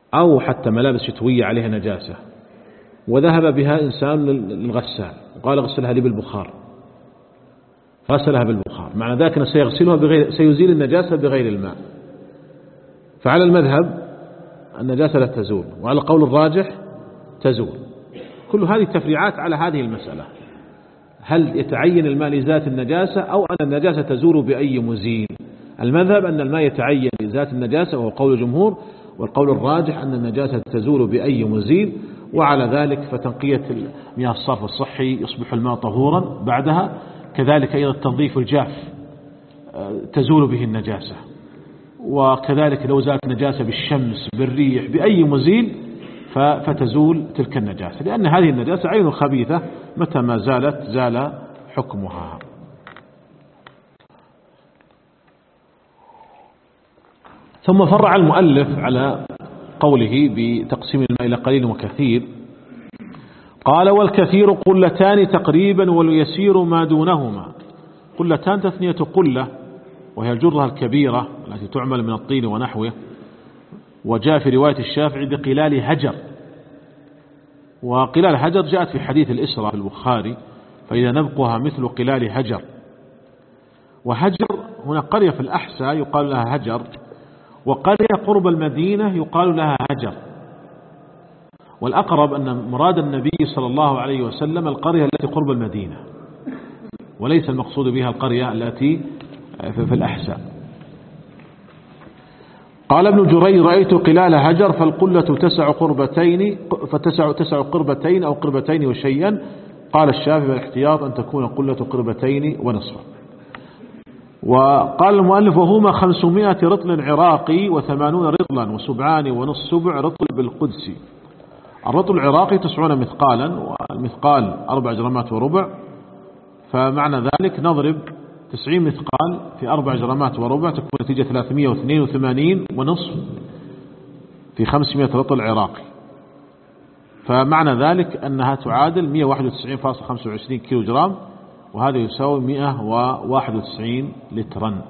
أو حتى ملابس شتوية عليها نجاسة وذهب بها إنسان للغسال وقال غسلها لي بالبخار، غسلها بالبخار، معنى ذلك أنه سيغسلها بغير، سيزيل النجاسة بغير الماء. فعلى المذهب النجاسة لا تزول، وعلى القول الراجح تزول. كل هذه التفريعات على هذه المسألة، هل يتعين الماء لذات النجاسة أو أن النجاسة تزول بأي مزيل؟ المذهب أن الماء يتعين لذات النجاسة وهو قول الجمهور، والقول الراجح أن النجاسة تزول بأي مزيل. وعلى ذلك فتنقية مياه الصرف الصحي يصبح الماء طهورا بعدها، كذلك أيضا التنظيف الجاف تزول به النجاسة، وكذلك لو زالت النجاسة بالشمس بالريح بأي مزيل فتزول تلك النجاسة، لأن هذه النجاسة عين خبيثة متى ما زالت زال حكمها. ثم فرع المؤلف على قوله بتقسيم الماء إلى قليل وكثير، قال والكثير قلتان تقريبا واليسير ما دونهما. قلتان تثنية قلة وهي الجرة الكبيرة التي تعمل من الطين ونحوه، وجاء في رواية الشافعي بقلال هجر، وقلال هجر جاءت في حديث الإسراء في البخاري فإذا نبقها مثل قلال هجر. وهجر هنا قرية في الأحساء يقال لها هجر، وقرية قرب المدينة يقال لها هجر. والأقرب أن مراد النبي صلى الله عليه وسلم القرية التي قرب المدينة، وليس المقصود بها القرية التي في الأحساء. قال ابن جرير رأيت قلال هجر فالقلة تسع قربتين فتسع تسع قربتين أو قربتين وشيئا. قال الشافعي بالاحتياط أن تكون قلة قربتين ونصفا. وقال المؤلف وهما خمسمائة رطل عراقي وثمانون رطلا وسبعان ونصف سبع رطل بالقدس. الرطل العراقي تسعون مثقالا، والمثقال أربع جرامات وربع، فمعنى ذلك نضرب تسعين مثقال في أربع جرامات وربع تكون نتيجة ثلاثمائة واثنين وثمانين ونصف في خمسمائة رطل عراقي، فمعنى ذلك أنها تعادل مئة وواحد وتسعين فاصلة خمسة وعشرين كيلو جرام، وهذا يساوي مئة وواحد وتسعين لترا.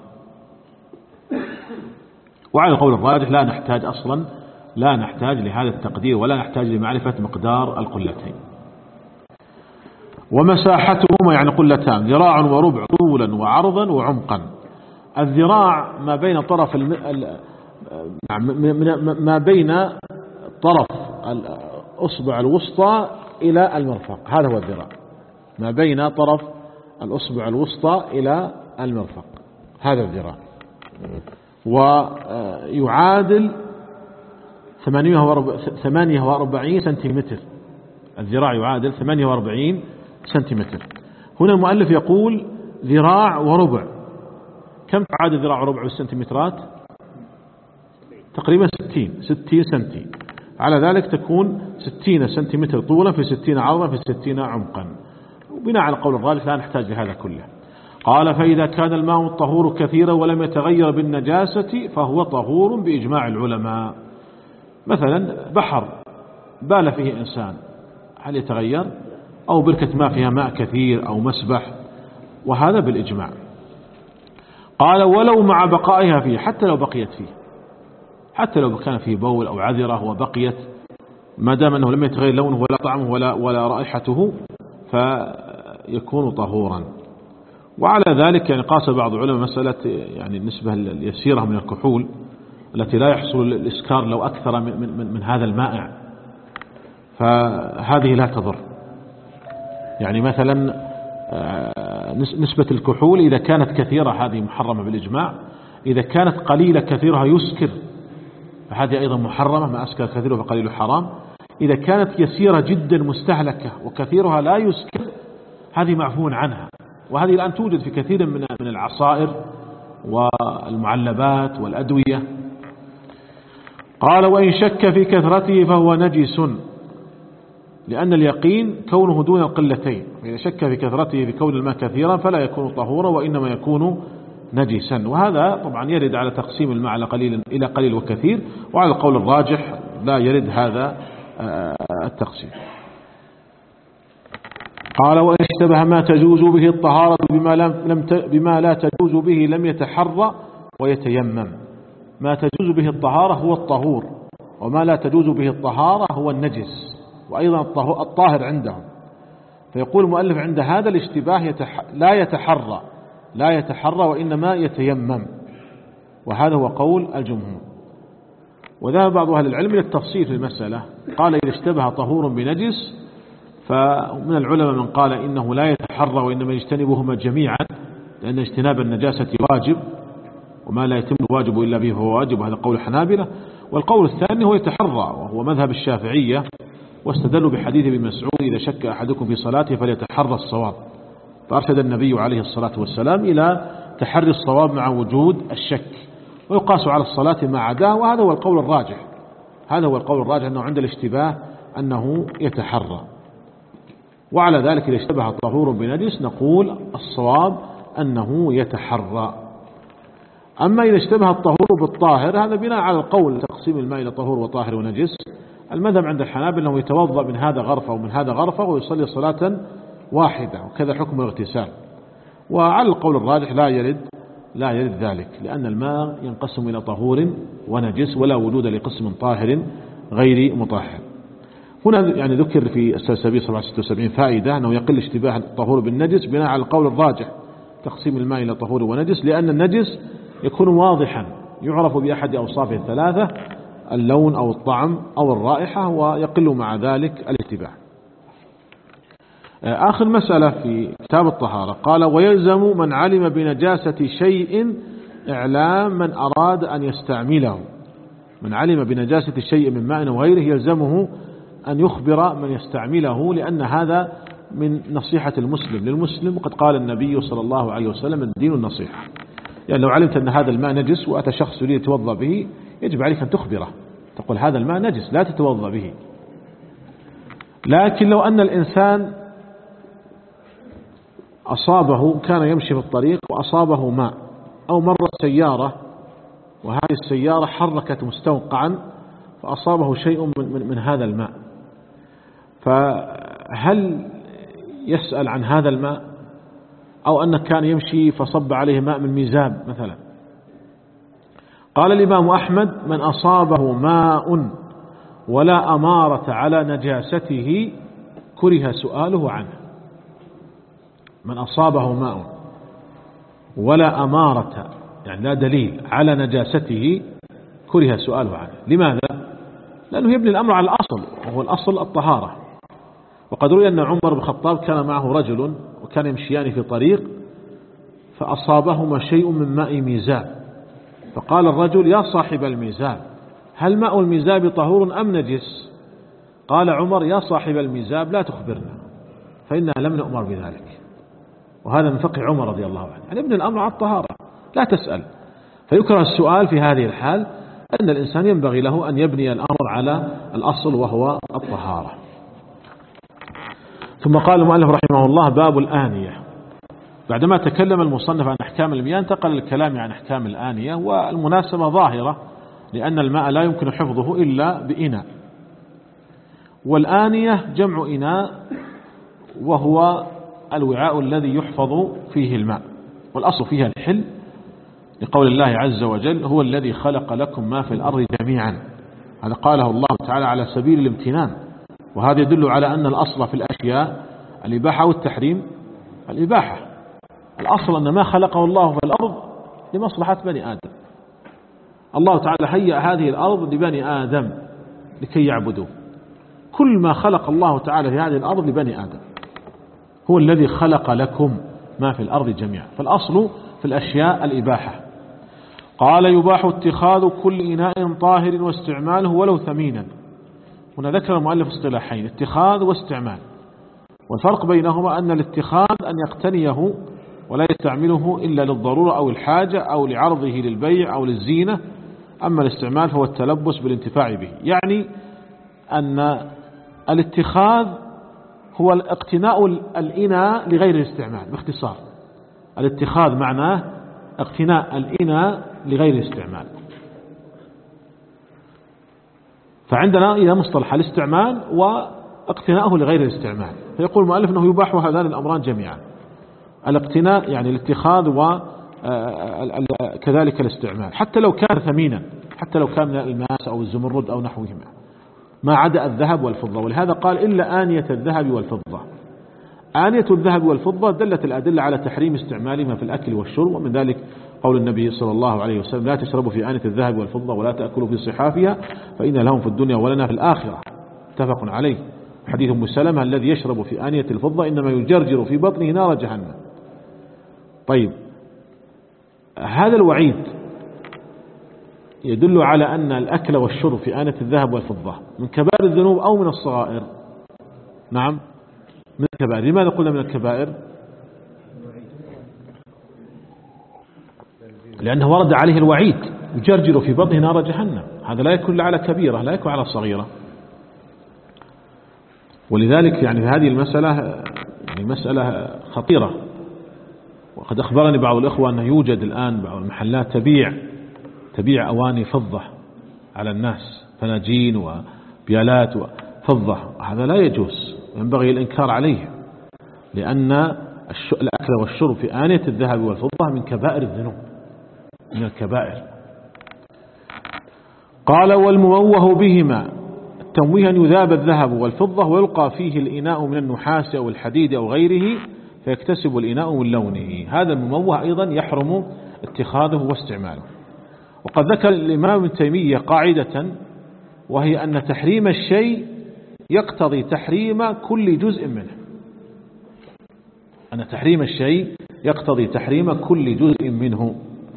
وعلى القول الراجح لا نحتاج أصلا لا نحتاج لهذا التقدير ولا نحتاج لمعرفة مقدار القلتين. ومساحتهما يعني قلتان ذراع وربع طولا وعرضا وعمقا. الذراع ما بين طرف الم... ما بين طرف الأصبع الوسطى إلى المرفق، هذا هو الذراع، ما بين طرف الأصبع الوسطى إلى المرفق، هذا الذراع. ويعادل ثمانية وأربعين سنتيمتر. الذراع يعادل ثمانية وأربعين سنتيمتر. هنا المؤلف يقول ذراع وربع. كم تعادل ذراع وربع بالسنتيمترات؟ تقريبا ستين ستين سنتي. على ذلك تكون ستين سنتيمتر طولا في ستين عرضا في ستين عمقا. وبناء على قول الراجح لا نحتاج لهذا كله. قال فإذا كان الماء الطهور كثيرا ولم يتغير بالنجاسة فهو طهور بإجماع العلماء. مثلا بحر بال فيه إنسان، هل يتغير؟ أو بركة ما فيها ماء كثير أو مسبح، وهذا بالإجماع. قال ولو مع بقائها فيه، حتى لو بقيت فيه، حتى لو كان فيه بول أو عذرة وبقيت، ما دام أنه لم يتغير لونه ولا طعمه ولا, ولا رائحته فيكون طهورا. وعلى ذلك يعني قاس بعض العلماء مسألة يعني النسبة اليسيرة من الكحول التي لا يحصل الإسكار لو أكثر من, من, من هذا المائع، فهذه لا تضر. يعني مثلا نسبة الكحول إذا كانت كثيرة هذه محرمة بالإجماع، إذا كانت قليلة كثيرها يسكر فهذه أيضا محرمة، ما أسكر كثيره فقليله حرام. إذا كانت يسيرة جدا مستهلكة وكثيرها لا يسكر هذه معفو عنها، وهذه الآن توجد في كثير من من العصائر والمعلبات والأدوية. قال وإن شك في كثرته فهو نجس، لأن اليقين كونه دون القلتين، فإذا شك في كثرته بكون الماء كثيرا فلا يكون طهورا وإنما يكون نجسا. وهذا طبعا يرد على تقسيم الماء على قليل إلى قليل وكثير، وعلى القول الراجح لا يرد هذا التقسيم. قال وإن اشتبه ما تجوز به الطهارة بما, لم بما لا تجوز به لم يتحرى ويتيمم. ما تجوز به الطهارة هو الطهور، وما لا تجوز به الطهارة هو النجس وأيضا الطاهر عندهم. فيقول المؤلف عند هذا الاشتباه يتح... لا يتحرى لا يتحرى وإنما يتيمم، وهذا هو قول الجمهور. وذهب بعض أهل العلم إلى التفصيل في المسألة، قال إذا اشتبه طهور بنجس، فمن العلماء من قال إنه لا يتحرى وإنما يجتنبهما جميعا، لأن اجتناب النجاسة واجب وما لا يتم الواجب إلا به فهو واجب، وهذا قول الحنابلة. والقول الثاني هو يتحرى وهو مذهب الشافعية، واستدلوا بحديث ابن مسعود إذا شك أحدكم في صلاته فليتحرى الصواب، فأرشد النبي عليه الصلاة والسلام إلى تحري الصواب مع وجود الشك، ويقاس على الصلاة ما عداه، وهذا هو القول الراجح هذا هو القول الراجح أنه عند الاشتباه أنه يتحرى. وعلى ذلك إذا اشتبه طهور بنجس نقول الصواب أنه يتحرى. أما إذا اشتبه الطهور بالطاهر هذا بناء على القول تقسيم الماء إلى طهور وطاهر ونجس. المذهب عند الحنابلة أنه يتوضأ من هذا غرفة ومن هذا غرفة ويصلي صلاة واحدة، وكذا حكم الاغتسال. وعلى القول الراجح لا يرد لا يرد ذلك، لأن الماء ينقسم إلى طهور ونجس ولا وجود لقسم طاهر غير مطهر. هنا يعني ذكر في السلسبيل سبعمائة وستة وسبعين فائدة أنه يقل اشتباه الطهور بالنجس بناء على القول الراجح تقسيم الماء إلى طهور ونجس، لأن النجس يكون واضحا يعرف بأحد أوصافه الثلاثة، اللون أو الطعم أو الرائحة، ويقل مع ذلك الاشتباه. آخر مسألة في كتاب الطهارة قال ويلزم من علم بنجاسة شيء إعلام من أراد أن يستعمله. من علم بنجاسة شيء من ماء وغيره يلزمه أن يخبر من يستعمله، لأن هذا من نصيحة المسلم للمسلم، وقد قال النبي صلى الله عليه وسلم الدين النصيحة. يعني لو علمت أن هذا الماء نجس وأتى شخص يريد يتوضأ به يجب عليك أن تخبره، تقول هذا الماء نجس لا تتوضأ به. لكن لو أن الإنسان أصابه كان يمشي في الطريق وأصابه ماء، أو مرت سيارة وهذه السيارة حركت مستوقعا فأصابه شيء من, من, من هذا الماء، فهل يسأل عن هذا الماء؟ أو أنه كان يمشي فصب عليه ماء من ميزاب مثلا. قال الإمام أحمد من أصابه ماء ولا أمارة على نجاسته كره سؤاله عنه. من أصابه ماء ولا أمارة يعني لا دليل على نجاسته كره سؤاله عنه. لماذا؟ لأنه يبني الأمر على الأصل، وهو الأصل الطهارة. وقد روي أن عمر بن الخطاب كان معه رجل وكان يمشيان في طريق فأصابهما شيء من ماء ميزاب، فقال الرجل يا صاحب الميزاب هل ماء الميزاب طهور أم نجس؟ قال عمر يا صاحب الميزاب لا تخبرنا فإننا لم نؤمر بذلك. وهذا من فقه عمر رضي الله عنه، يعني ابن الأمر على الطهارة لا تسأل. فيكره السؤال في هذه الحال، أن الإنسان ينبغي له أن يبني الأمر على الأصل وهو الطهارة. ثم قال المؤلف رحمه الله باب الآنية. بعدما تكلم المصنف عن أحكام المياه انتقل الكلام عن أحكام الآنية، والمناسبة ظاهرة لأن الماء لا يمكن حفظه إلا بإناء. والآنية جمع إناء، وهو الوعاء الذي يحفظ فيه الماء، والأصل فيها الحل، لقول الله عز وجل هو الذي خلق لكم ما في الأرض جميعا. هذا قاله الله تعالى على سبيل الامتنان، وهذا يدل على أن الأصل في الأشياء الإباحة والتحريم. الإباحة الأصل أن ما خلقه الله في الأرض لمصلحة بني آدم. الله تعالى هيأ هذه الأرض لبني آدم لكي يعبدوه. كل ما خلق الله تعالى في هذه الأرض لبني آدم، هو الذي خلق لكم ما في الأرض جميعا. فالأصل في الأشياء الإباحة. قال يباح اتخاذ كل إناء طاهر واستعماله ولو ثمينا. هنا ذكر المؤلف اصطلاحين، اتخاذ واستعمال، والفرق بينهما أن الاتخاذ أن يقتنيه ولا يستعمله إلا للضرورة أو الحاجة أو لعرضه للبيع أو للزينة. أما الاستعمال فهو التلبس بالانتفاع به، يعني أن الاتخاذ هو اقتناء الإناء لغير الاستعمال. باختصار الاتخاذ معناه اقتناء الإناء لغير الاستعمال. فعندنا إذا مصطلح الاستعمال واقتناءه لغير الاستعمال، فيقول المؤلف أنه يباح هذان الأمران جميعا، الاقتناء يعني الاتخاذ وكذلك الاستعمال، حتى لو كان ثمينا. حتى لو كان من الماس أو الزمرد أو نحوهما، ما عدا الذهب والفضة. ولهذا قال إلا آنية الذهب والفضة. آنية الذهب والفضة دلت الأدلة على تحريم استعمالهما في الأكل والشرب، ومن ذلك قول النبي صلى الله عليه وسلم: لا تشربوا في آنية الذهب والفضة ولا تأكلوا في صحافها فإن لهم في الدنيا ولنا في الآخرة، متفق عليه. حديث أم سلمة: الذي يشرب في آنية الفضة إنما يجرجر في بطنه نار جهنم. طيب، هذا الوعيد يدل على أن الأكل والشرب في آنية الذهب والفضة من كبائر الذنوب أو من الصغائر؟ نعم، من الكبائر. لماذا قلنا من الكبائر؟ لأنه ورد عليه الوعيد: يجرجر في بطنه نار جهنم. هذا لا يكون على كبيرة، لا يكون على صغيرة. ولذلك يعني هذه المسألة يعني مسألة خطيرة. وقد أخبرني بعض الإخوة أنه يوجد الآن بعض المحلات تبيع تبيع أواني فضة على الناس، فناجين وبيالات وفضة. هذا لا يجوز، ينبغي الإنكار عليه، لأن الأكل والشرب في آنية الذهب والفضة من كبائر الذنوب، من الكبائر. قال: والمموه بهما التمويه أن يذاب الذهب والفضة ويلقى فيه الإناء من النحاس أو الحديد أو غيره فيكتسب الإناء من لونه. هذا المموه أيضا يحرم اتخاذه واستعماله. وقد ذكر الإمام ابن تيمية قاعدة، وهي أن تحريم الشيء يقتضي تحريم كل جزء منه. أن تحريم الشيء يقتضي تحريم كل جزء منه.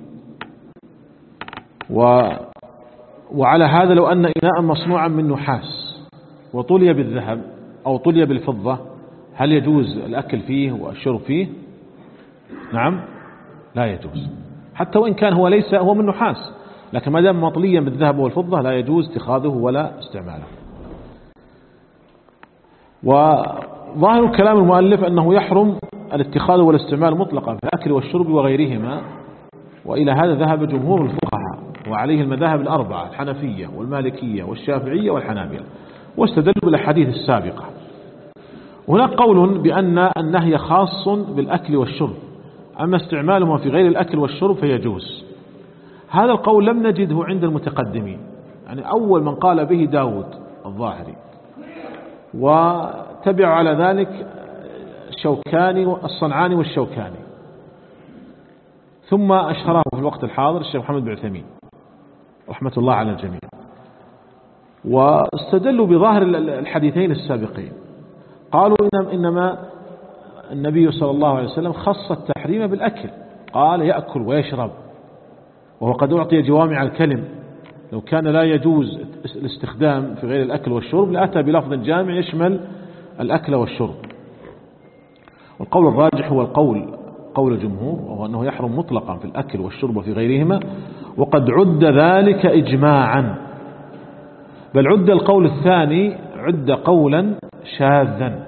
و وعلى هذا لو أن إناء مصنوعا من نحاس وطلي بالذهب أو طلي بالفضة، هل يجوز الأكل فيه والشرب فيه؟ نعم، لا يجوز، حتى وإن كان هو ليس هو من نحاس، لكن ما دام مطليا بالذهب والفضة لا يجوز اتخاذه ولا استعماله. وظاهر كلام المؤلف أنه يحرم الاتخاذ والاستعمال مطلقا في الأكل والشرب وغيرهما، وإلى هذا ذهب جمهور الفقهاء، وعليه المذاهب الأربعة: الحنفية والمالكية والشافعية والحنابلة، واستدلوا بالأحاديث السابقة. هناك قول بأن النهي خاص بالأكل والشرب، أما استعمالهما في غير الأكل والشرب فيجوز. هذا القول لم نجده عند المتقدمين، يعني أول من قال به داود الظاهري، وتبع على ذلك الشوكاني الصنعاني والشوكاني، ثم أشهره في الوقت الحاضر الشيخ محمد بن عثيمين رحمة الله على الجميع. واستدلوا بظاهر الحديثين السابقين، قالوا إنما النبي صلى الله عليه وسلم خص التحريم بالأكل، قال يأكل ويشرب، وهو قد أعطي جوامع الكلم. لو كان لا يجوز الاستخدام في غير الأكل والشرب لأتى بلفظ جامع يشمل الأكل والشرب. والقول الراجح هو القول قول الجمهور، وهو أنه يحرم مطلقا في الأكل والشرب وفي غيرهما، وقد عد ذلك إجماعا، بل عد القول الثاني عد قولا شاذا،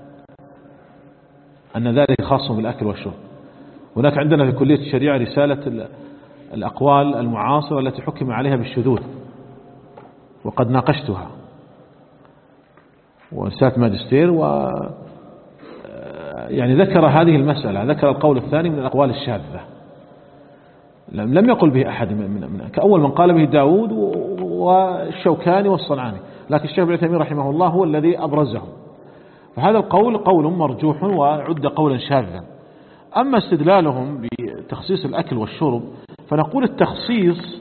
أن ذلك خاص بالأكل والشرب. هناك عندنا في كلية الشريعة رسالة الأقوال المعاصرة التي حكم عليها بالشذوذ، وقد ناقشتها، ورسالة ماجستير، و يعني ذكر هذه المسألة، ذكر القول الثاني من الأقوال الشاذة لم يقل به أحد من, من, من كأول من قال به داود والشوكاني والصنعاني، لكن الشيخ ابن عثيمين رحمه الله هو الذي أبرزه. فهذا القول قول مرجوح وعد قولا شاذا. أما استدلالهم بتخصيص الأكل والشرب، فنقول التخصيص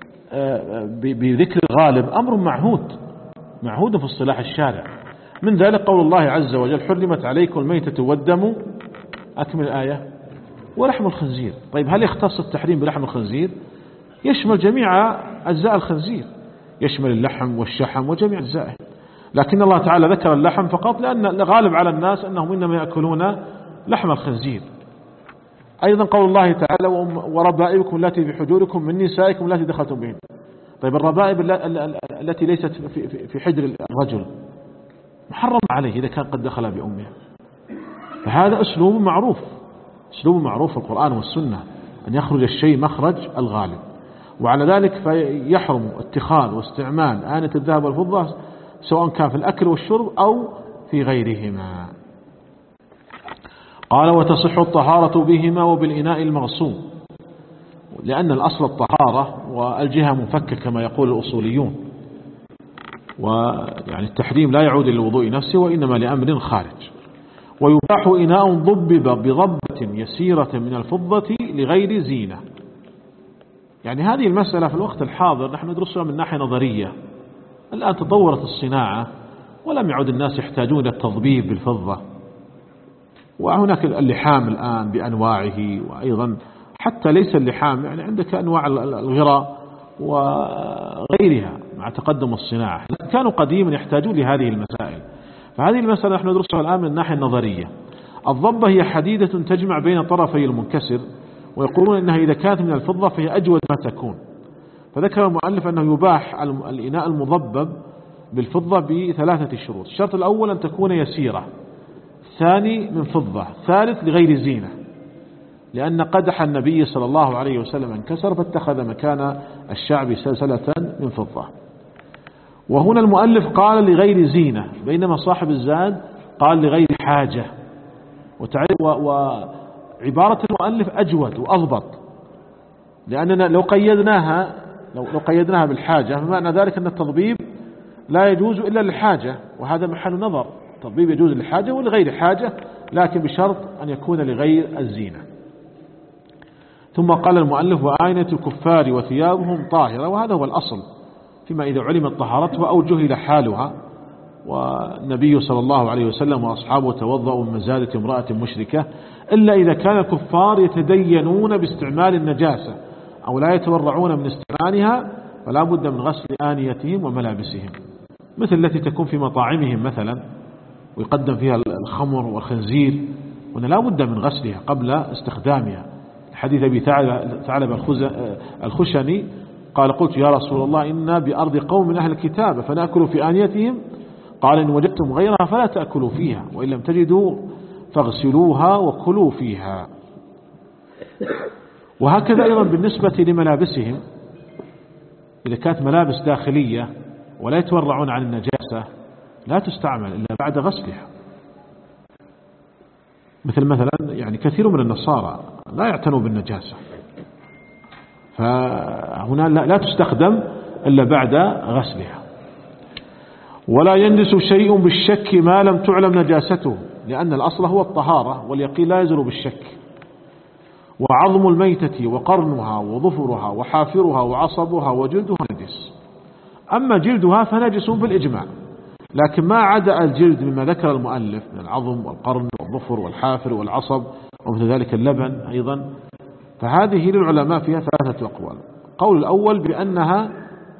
بذكر الغالب أمر معهود معهود في اصطلاح الشارع. من ذلك قول الله عز وجل: حرمت عليكم الميتة والدم، أكمل الآية، ولحم الخنزير. طيب، هل يختص التحريم بلحم الخنزير؟ يشمل جميع أجزاء الخنزير، يشمل اللحم والشحم وجميع أجزائه، لكن الله تعالى ذكر اللحم فقط لأن الغالب على الناس أنهم إنما يأكلون لحم الخنزير. أيضا قول الله تعالى: وربائبكم التي في حجوركم من نسائكم التي دخلتم بهن. طيب، الربائب التي ليست في حجر الرجل محرم عليه إذا كان قد دخل بأمه. فهذا أسلوب معروف أسلوب معروف في القرآن والسنة، أن يخرج الشيء مخرج الغالب. وعلى ذلك فيحرم اتخاذ واستعمال آنة الذهب والفضة سواء كان في الأكل والشرب أو في غيرهما. قال: وتصح الطهارة بهما وبالإناء المغصوب، لأن الأصل الطهارة، والجهة منفكة كما يقول الأصوليون، ويعني التحريم لا يعود للوضوء نفسه وإنما لأمر خارج. ويباح إناء ضبب بضبة يسيرة من الفضة لغير زينة. يعني هذه المسألة في الوقت الحاضر نحن ندرسها من ناحية نظرية. الآن تطورت الصناعة ولم يعد الناس يحتاجون إلى التضبيب بالفضة، وهناك اللحام الآن بأنواعه، وأيضا حتى ليس اللحام، يعني عندك أنواع الغراء وغيرها مع تقدم الصناعة. كانوا قديما يحتاجون لهذه المسائل. فهذه المسألة نحن ندرسها الآن من الناحية النظرية. الضبة هي حديدة تجمع بين طرفي المنكسر، ويقولون إنها إذا كانت من الفضة فهي أجود ما تكون. فذكر المؤلف أنه يباح الإناء المضبب بالفضة بثلاثة شروط. الشرط الأول أن تكون يسيرة، الثاني من فضة، ثالث لغير زينة، لأن قدح النبي صلى الله عليه وسلم انكسر فاتخذ مكان الشعب سلسلة من فضة. وهنا المؤلف قال لغير زينة، بينما صاحب الزاد قال لغير حاجة. وعبارة المؤلف أجود وأضبط، لأننا لو قيدناها لو قيدناها بالحاجة فمعنى ذلك أن التضبيب لا يجوز إلا للحاجة، وهذا محل نظر. التضبيب يجوز للحاجة ولغير حاجة، لكن بشرط أن يكون لغير الزينة. ثم قال المؤلف: وآينة الكفار وثيابهم طاهرة. وهذا هو الأصل فيما إذا علمت طهارتها أو جهل حالها. والنبي صلى الله عليه وسلم وأصحابه توضأوا من مزادة امرأة مشركة، إلا إذا كان الكفار يتدينون باستعمال النجاسة أو لا يتورعون من استعمالها، فلا بد من غسل آنيتهم وملابسهم، مثل التي تكون في مطاعمهم مثلا ويقدم فيها الخمر والخنزير، وأن لا بد من غسلها قبل استخدامها. حديث أبي ثعلبة الخشني قال: قلت يا رسول الله إنا بأرض قوم من أهل الكتاب فنأكل في آنيتهم، قال: إن وجدتم غيرها فلا تأكلوا فيها، وإن لم تجدوا فاغسلوها وكلوا فيها. وهكذا أيضا بالنسبة لملابسهم، إذا كانت ملابس داخلية ولا يتورعون عن النجاسة لا تستعمل إلا بعد غسلها، مثل مثلا يعني كثير من النصارى لا يعتنوا بالنجاسة، فهنا لا تستخدم إلا بعد غسلها. ولا ينجس شيء بالشك ما لم تعلم نجاسته، لأن الأصل هو الطهارة واليقين لا يزول بالشك. وعظم الميتة وقرنها وظفرها وحافرها وعصبها وجلدها نجس. أما جلدها فنجس بالإجماع، لكن ما عدا الجلد مما ذكر المؤلف من العظم والقرن والظفر والحافر والعصب ومثل ذلك اللبن أيضا، فهذه للعلماء فيها ثلاثة أقوال. قول الأول بأنها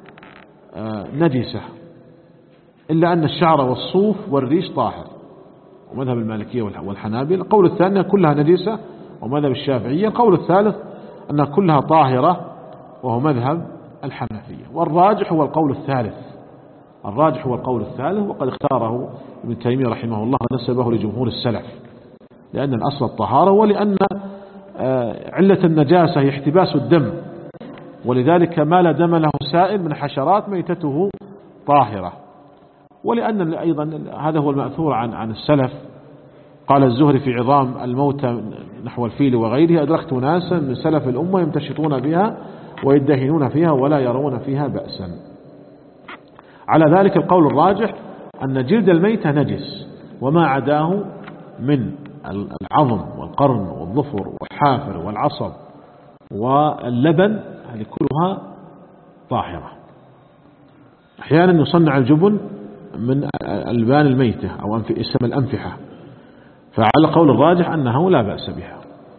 نجسة، إلا أن الشعر والصوف والريش طاهر، ومذهب المالكية والحنابلة. القول الثاني كلها نجسة، ومذهب الشافعية. القول الثالث أنها كلها طاهرة، وهو مذهب الحنفية. والراجح هو القول الثالث الراجح هو القول الثالث وقد اختاره ابن تيمية رحمه الله ونسبه لجمهور السلف، لأن الأصل الطهارة، ولأن علة النجاسة هي احتباس الدم، ولذلك ما لا دم له سائل من حشرات ميتته طاهرة. ولأن أيضا هذا هو المأثور عن عن السلف. قال الزهري في عظام الموتى نحو الفيل وغيره: أدركت ناسا من سلف الأمة يمتشطون بها ويدهنون فيها ولا يرون فيها بأسا. على ذلك القول الراجح أن جلد الميتة نجس، وما عداه من العظم والقرن والظفر والحافر والعصب واللبن هذه كلها طاهرة. أحيانا يصنع الجبن من ألبان الميتة أو اسم الأنفحة، فعلى قول الراجح أنه لا بأس بها.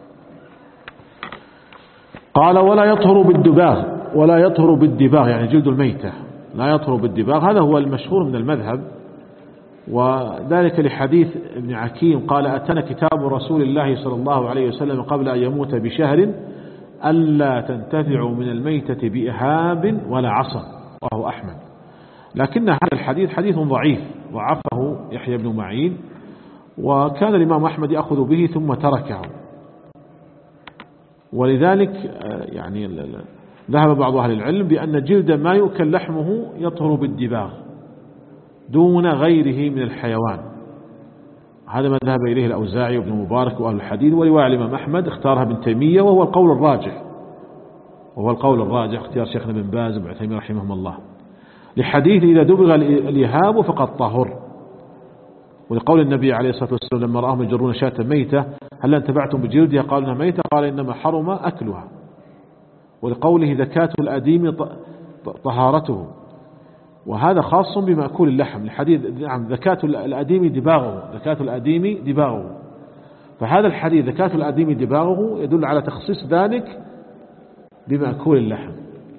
قال: ولا يطهر بالدباغ ولا يطهر بالدباغ، يعني جلد الميتة لا يطهر بالدباغ. هذا هو المشهور من المذهب، وذلك لحديث ابن عكيم قال: أتنا كتاب رسول الله صلى الله عليه وسلم قبل أن يموت بشهر ألا تنتفعوا من الميتة بإهاب ولا عصا، وهو أحمد. لكن هذا الحديث حديث ضعيف ضعفه يحيى بن معين، وكان الإمام أحمد يأخذ به ثم تركه. ولذلك يعني ذهب بعض أهل العلم بأن جلد ما يؤكل لحمه يطهر بالدباغ دون غيره من الحيوان. هذا ما ذهب إليه الأوزاعي وابن مبارك وأهل الحديث، ورواية الإمام أحمد اختارها ابن تيمية، وهو القول الراجح. وهو القول الراجح اختيار شيخنا بن باز وابن عثيمين رحمهم الله، لحديث إذا دبغ الإهاب فقد طهر، ولقول النبي عليه الصلاة والسلام لما رآهم يجرون شاة ميتة هل انتبعتم بجلدها قالوا انها ميتة قال إنما حرم أكلها، ولقوله زكاة الأديم طهارته، وهذا خاص بمأكول اللحم لحديث نعم زكاة الأديم دباغه، زكاة الأديم دباغه، فهذا الحديث زكاة الأديم دباغه يدل على تخصيص ذلك بمأكول اللحم.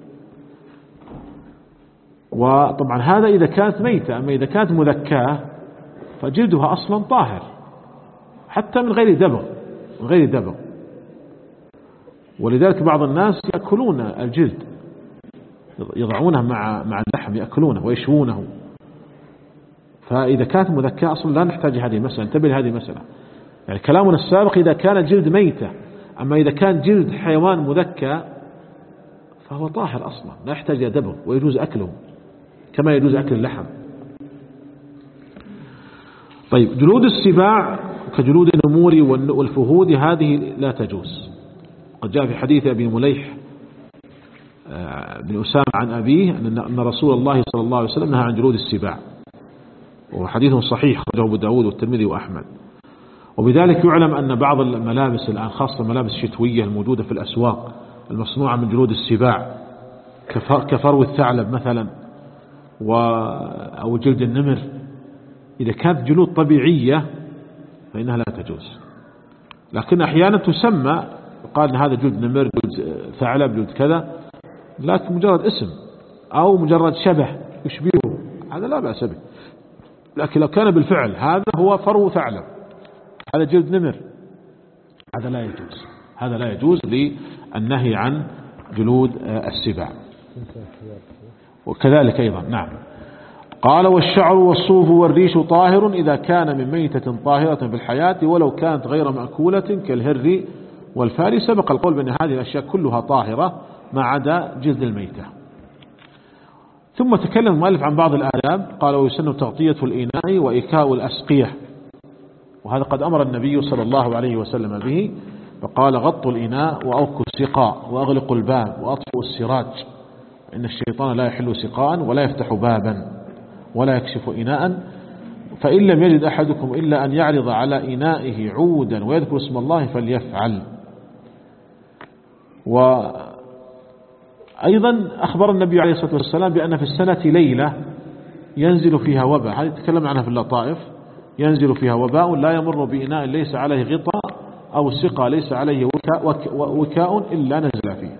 وطبعا هذا إذا كانت ميتة، أما إذا كانت مذكاة فجلدها أصلا طاهر حتى من غير دبغ، من غير دبغ. ولذلك بعض الناس يأكلون الجلد، يضعونه مع مع اللحم يأكلونه ويشوونه، فإذا كانت مذكاة أصلا لا نحتاج هذه المسألة. انتبه لهذه المسألة، يعني كلامنا السابق إذا كان الجلد ميتة، أما إذا كان جلد حيوان مذكى فهو طاهر أصلا لا يحتاج إلى دبغ ويجوز أكله كما يجوز أكل اللحم. طيب جلود السباع كجلود النمور والفهود هذه لا تجوز. قد جاء في حديث أبي مليح بن أسامة عن أبيه أن رسول الله صلى الله عليه وسلم نهى عن جلود السباع، وحديث صحيح خرجه أبو داود والترمذي وأحمد. وبذلك يعلم أن بعض الملابس الآن خاصة الملابس الشتوية الموجودة في الأسواق المصنوعة من جلود السباع كفرو الثعلب مثلا أو جلد النمر، إذا كانت جلود طبيعية فإنها لا تجوز، لكن أحيانا تسمى قال إن هذا جلد نمر جلد ثعلب جلد كذا، لكن مجرد اسم أو مجرد شبه يشبهه هذا لا بأس به. لكن لو كان بالفعل هذا هو فرو ثعلب هذا جلد نمر هذا لا يجوز، هذا لا يجوز للنهي عن جلود السباع. وكذلك أيضا نعم قال والشعر والصوف والريش طاهر إذا كان من ميتة طاهرة في الحياة ولو كانت غير مأكولة كالهر والفار. سبق القول بأن هذه الأشياء كلها طاهرة ما عدا جلد الميتة. ثم تكلم المؤلف عن بعض الآداب قال ويسن تغطية الإناء وإيكاء الأسقية، وهذا قد أمر النبي صلى الله عليه وسلم به، فقال غطوا الإناء وأوكوا السقاء وأغلقوا الباب وأطفئوا السراج، إن الشيطان لا يحل سقاء ولا يفتح بابا ولا يكشف إناء، فإن لم يجد أحدكم إلا أن يعرض على إنائه عودا ويذكر اسم الله فليفعل. وأيضا أخبر النبي عليه الصلاة والسلام بأن في السنة ليلة ينزل فيها وباء، هذه تكلم عنها في اللطائف، ينزل فيها وباء لا يمر بإناء ليس عليه غطاء أو سقى ليس عليه وكاء, وكاء إلا نزل فيه.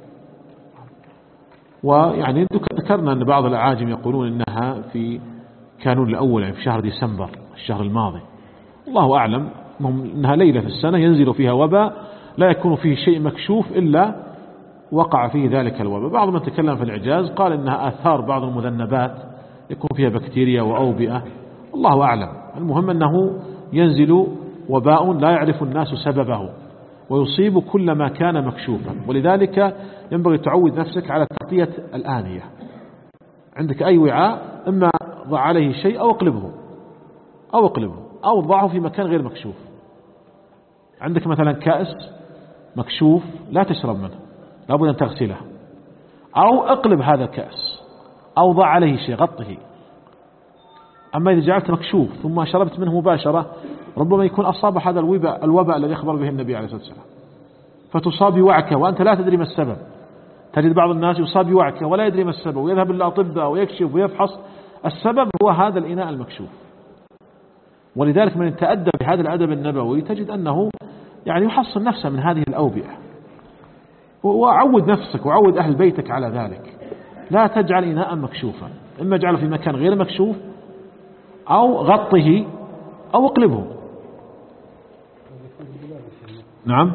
ويعني ذكرنا أن بعض الأعاجم يقولون إنها في كانون الأول يعني في شهر ديسمبر الشهر الماضي، الله أعلم، إنها ليلة في السنة ينزل فيها وباء لا يكون فيه شيء مكشوف إلا وقع فيه ذلك الوباء. بعض من تكلم في الإعجاز قال إنها آثار بعض المذنبات يكون فيها بكتيريا وأوبئة، الله أعلم. المهم أنه ينزل وباء لا يعرف الناس سببه ويصيب كل ما كان مكشوفا، ولذلك ينبغي تعود نفسك على تغطية الآنية. عندك أي وعاء إما ضع عليه شيء أو اقلبه أو اقلبه أو ضعه في مكان غير مكشوف. عندك مثلا كأس مكشوف لا تشرب منه لابد أن تغسله، أو اقلب هذا الكأس أو ضع عليه شيء غطه. أما إذا جعلت مكشوف ثم شربت منه مباشرة ربما يكون أصاب هذا الوباء الوباء الذي أخبر به النبي عليه الصلاة والسلام، فتصاب بوعكة وأنت لا تدري ما السبب. تجد بعض الناس يصاب بوعكة ولا يدري ما السبب ويذهب للأطباء ويكشف ويفحص، السبب هو هذا الإناء المكشوف. ولذلك من يتأدب بهذا الأدب النبوي تجد أنه يعني يحصن نفسه من هذه الأوبئة. وعود نفسك وعود أهل بيتك على ذلك، لا تجعل إناء مكشوفا، إما اجعله في مكان غير مكشوف أو غطه أو اقلبه. نعم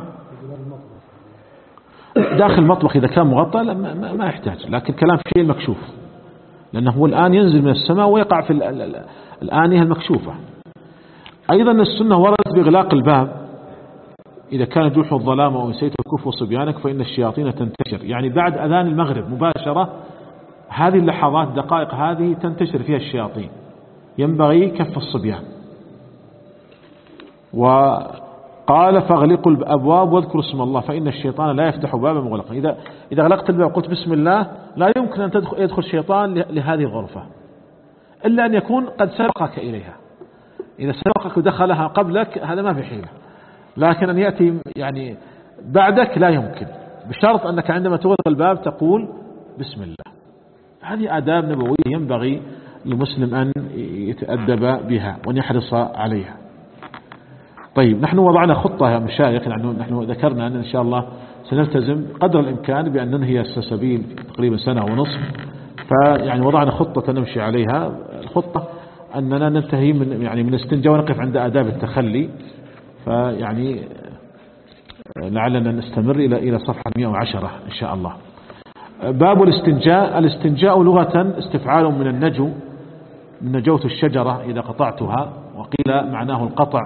داخل المطبخ إذا كان مغطى ما, ما يحتاج، لكن كلام في شيء المكشوف لأنه هو الآن ينزل من السماء ويقع في الآنية المكشوفة. أيضا السنة وردت بإغلاق الباب إذا كان جوح الظلام وأنسيت كف صبيانك فإن الشياطين تنتشر، يعني بعد أذان المغرب مباشرة هذه اللحظات دقائق هذه تنتشر فيها الشياطين، ينبغي كف الصبيان. قال فاغلقوا الأبواب واذكروا اسم الله فإن الشيطان لا يفتح بابا مغلقا. إذا إذا غلقت الباب قلت بسم الله لا يمكن أن تدخل يدخل الشيطان لهذه الغرفة إلا أن يكون قد سبقك إليها. إذا سبقك ودخلها قبلك هذا ما في حيلة، لكن أن يأتي يعني بعدك لا يمكن، بشرط أنك عندما تغلق الباب تقول بسم الله. هذه آداب نبوية ينبغي للمسلم أن يتأدب بها وأن يحرص عليها. طيب نحن وضعنا خطة يا مشايخ، نحن ذكرنا أن إن شاء الله سنلتزم قدر الإمكان بأن ننهي السلسبيل تقريبا سنة ونصف، فيعني وضعنا خطة نمشي عليها. الخطة أننا ننتهي من يعني من الاستنجاء ونقف عند آداب التخلي، فيعني لعلنا نستمر إلى إلى صفحة مئة وعشرة إن شاء الله. باب الاستنجاء. الاستنجاء لغة استفعال من النجو، من نجوت الشجرة إذا قطعتها، وقيل معناه القطع،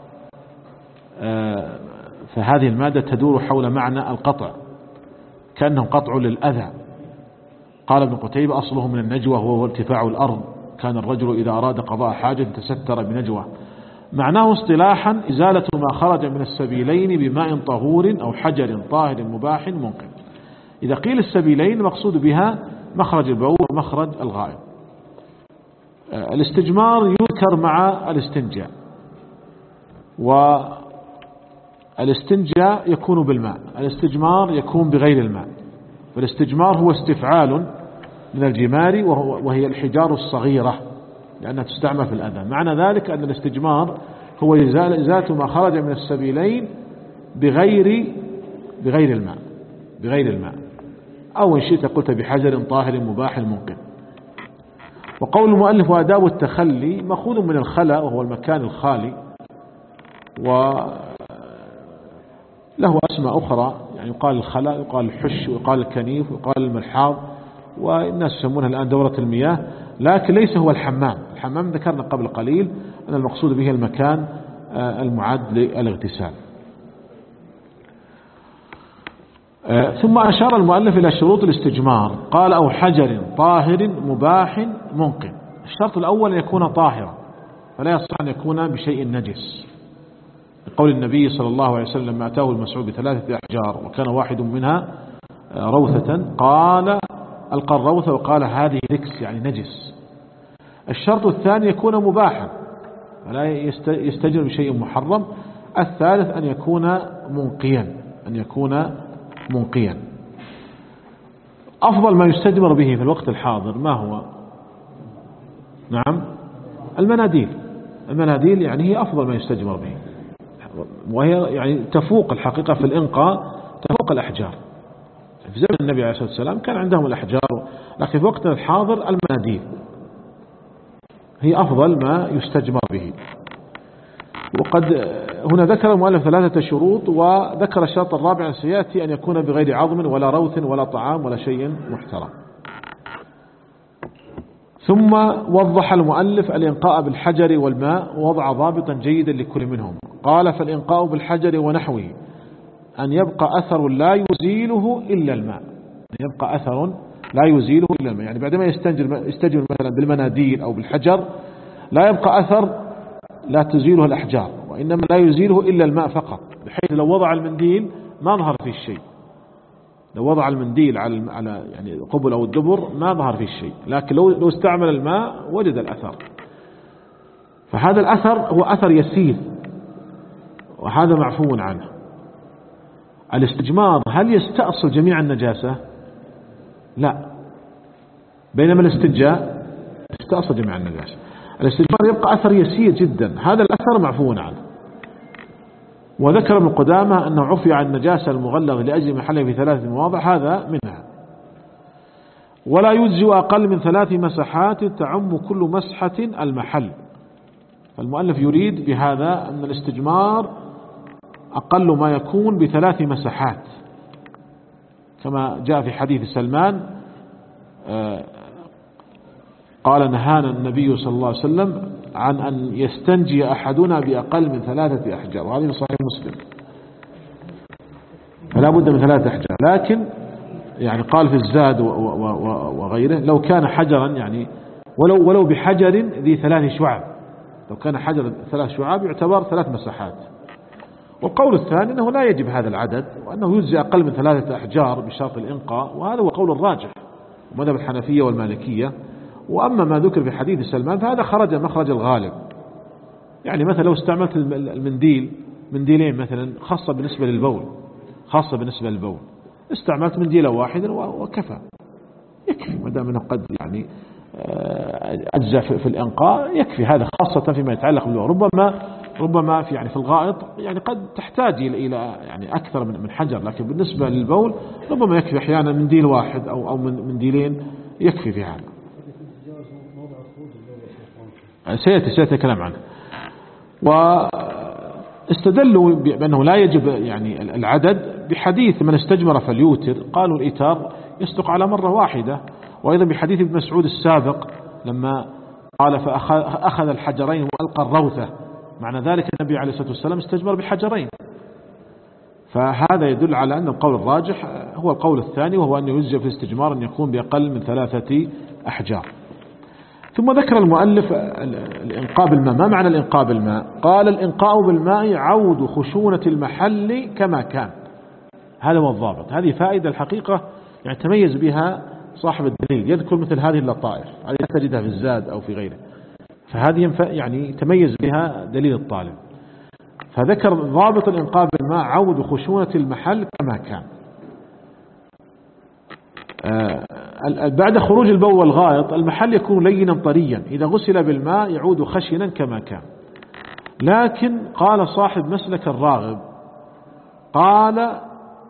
فهذه المادة تدور حول معنى القطع كأنه قطع للأذى. قال ابن قتيبة أصله من النجوى وهو ارتفاع الأرض، كان الرجل إذا أراد قضاء حاجة تستر بنجوى. معناه اصطلاحا إزالة ما خرج من السبيلين بماء طهور أو حجر طاهر مباح منقذ. إذا قيل السبيلين مقصود بها مخرج البول ومخرج الغائط. الاستجمار يذكر مع الاستنجاء، والاستنجاء يكون بالماء، الاستجمار يكون بغير الماء. فالاستجمار هو استفعال من الجمار وهي الحجار الصغيرة لأنها تستعمل في الأذى. معنى ذلك أن الاستجمار هو إزالة ما خرج من السبيلين بغير بغير الماء بغير الماء أو إن شئت قلت بحجر طاهر مباح منقذ. وقول المؤلف وآداب التخلي مأخوذ من الخلا وهو المكان الخالي، وله أسماء أخرى، يعني يقال الخلا، يقال الحش، ويقال الكنيف، ويقال الملحاض، والناس يسمونها الآن دورة المياه، لكن ليس هو الحمام. الحمام ذكرنا قبل قليل أن المقصود به المكان المعد للاغتسال. ثم أشار المؤلف إلى شروط الاستجمار، قال أو حجر طاهر مباح منقذ. الشرط الأول أن يكون طاهرا، فلا يصح أن يكون بشيء نجس، قول النبي صلى الله عليه وسلم لما أتاه المسعود بثلاثة أحجار وكان واحد منها روثة قال ألقى الروثة وقال هذه ركس يعني نجس. الشرط الثاني يكون مباحا فلا يستجر بشيء محرم. الثالث أن يكون منقيا أن يكون منقيا. أفضل ما يستجمر به في الوقت الحاضر ما هو؟ نعم المناديل. المناديل يعني هي أفضل ما يستجمر به، وهي يعني تفوق الحقيقة في الإنقاء، تفوق الأحجار. في زمن النبي عليه الصلاة والسلام كان عندهم الأحجار، لكن في وقتنا الحاضر المناديل هي أفضل ما يستجمر به. وقد هنا ذكر المؤلف ثلاثة شروط، وذكر الشرط الرابع سيأتي أن يكون بغير عظم ولا روث ولا طعام ولا شيء محترم. ثم وضح المؤلف الإنقاء بالحجر والماء ووضع ضابطا جيدا لكل منهم. قال فالإنقاء بالحجر ونحوه أن يبقى أثر لا يزيله إلا الماء، أن يبقى أثر لا يزيله إلا الماء، يعني بعدما يستنجر, يستنجر مثلا بالمناديل أو بالحجر لا يبقى أثر لا تزيله الأحجار، وإنما لا يزيله إلا الماء فقط، بحيث لو وضع المنديل ما ظهر فيه الشيء، لو وضع المنديل على على يعني القبل أو الدبر ما ظهر فيه الشيء، لكن لو لو استعمل الماء وجد الأثر. فهذا الأثر هو أثر يسير، وهذا معفو عنه. الاستجمار هل يستأصل جميع النجاسة؟ لا، بينما الاستنجاء يستأصل جميع النجاسة. الاستجمار يبقى أثر يسير جدا، هذا الأثر معفو عنه. وذكر ابن قدامة أنه عفي عن النجاسة المغلظة لأجل محله في ثلاث مواضع، هذا منها. ولا يجزئ أقل من ثلاث مسحات تعم كل مسحة المحل. فالمؤلف يريد بهذا أن الاستجمار أقل ما يكون بثلاث مسحات، كما جاء في حديث سلمان قال نهانا النبي صلى الله عليه وسلم عن أن يستنجي أحدنا بأقل من ثلاثة أحجار، وهذه في صحيح مسلم، فلا بد من ثلاثة أحجار. لكن يعني قال في الزاد وغيره لو كان حجرا، يعني ولو ولو بحجر ذي ثلاث شعاب، لو كان حجر ثلاث شعاب يعتبر ثلاث مساحات. والقول الثاني أنه لا يجب هذا العدد، وأنه يجزي أقل من ثلاثة أحجار بشرط الإنقاء، وهذا هو قول الراجح ومذهب الحنفية والمالكية. وأما ما ذكر في حديث سلمان فهذا خرج مخرج الغالب. يعني مثلا لو استعملت المنديل منديلين مثلا خاصة بالنسبة للبول خاصة بالنسبة للبول استعملت منديلا واحدا وكفى يكفي، ما دام انه قد يعني أجزاء في الإنقاء يكفي هذا، خاصة فيما يتعلق بالبول. ربما ربما في يعني في الغائط يعني قد تحتاج إلى يعني أكثر من حجر، لكن بالنسبة للبول ربما يكفي أحيانا منديل واحد أو أو منديلين يكفي في هذا. سيأتي سيأتي كلام عنه. واستدلوا بأنه لا يجب يعني العدد بحديث من استجمر فليوتر، قالوا الإيتار يصدق على مرة واحدة، وأيضا بحديث ابن مسعود السابق لما قال فأخذ الحجرين وألقى الروثة، معنى ذلك النبي عليه الصلاة والسلام استجمر بحجرين. فهذا يدل على أن القول الراجح هو القول الثاني، وهو أن يجزي في الاستجمار أن يكون بأقل من ثلاثة أحجار. ثم ذكر المؤلف الإنقاء بالماء. ما معنى الإنقاء بالماء؟ قال الإنقاء بالماء عود خشونة المحل كما كان. هذا هو الضابط. هذه فائدة الحقيقة يعني تميز بها صاحب الدليل، يذكر مثل هذه اللطائف هذه لا تجدها في الزاد أو في غيره، فهذه يعني تميز بها دليل الطالب. فذكر ضابط الإنقاء بالماء عود خشونة المحل كما كان. آه بعد خروج البول والغائط المحل يكون لينا طريا، إذا غسل بالماء يعود خشنا كما كان. لكن قال صاحب مسلك الراغب قال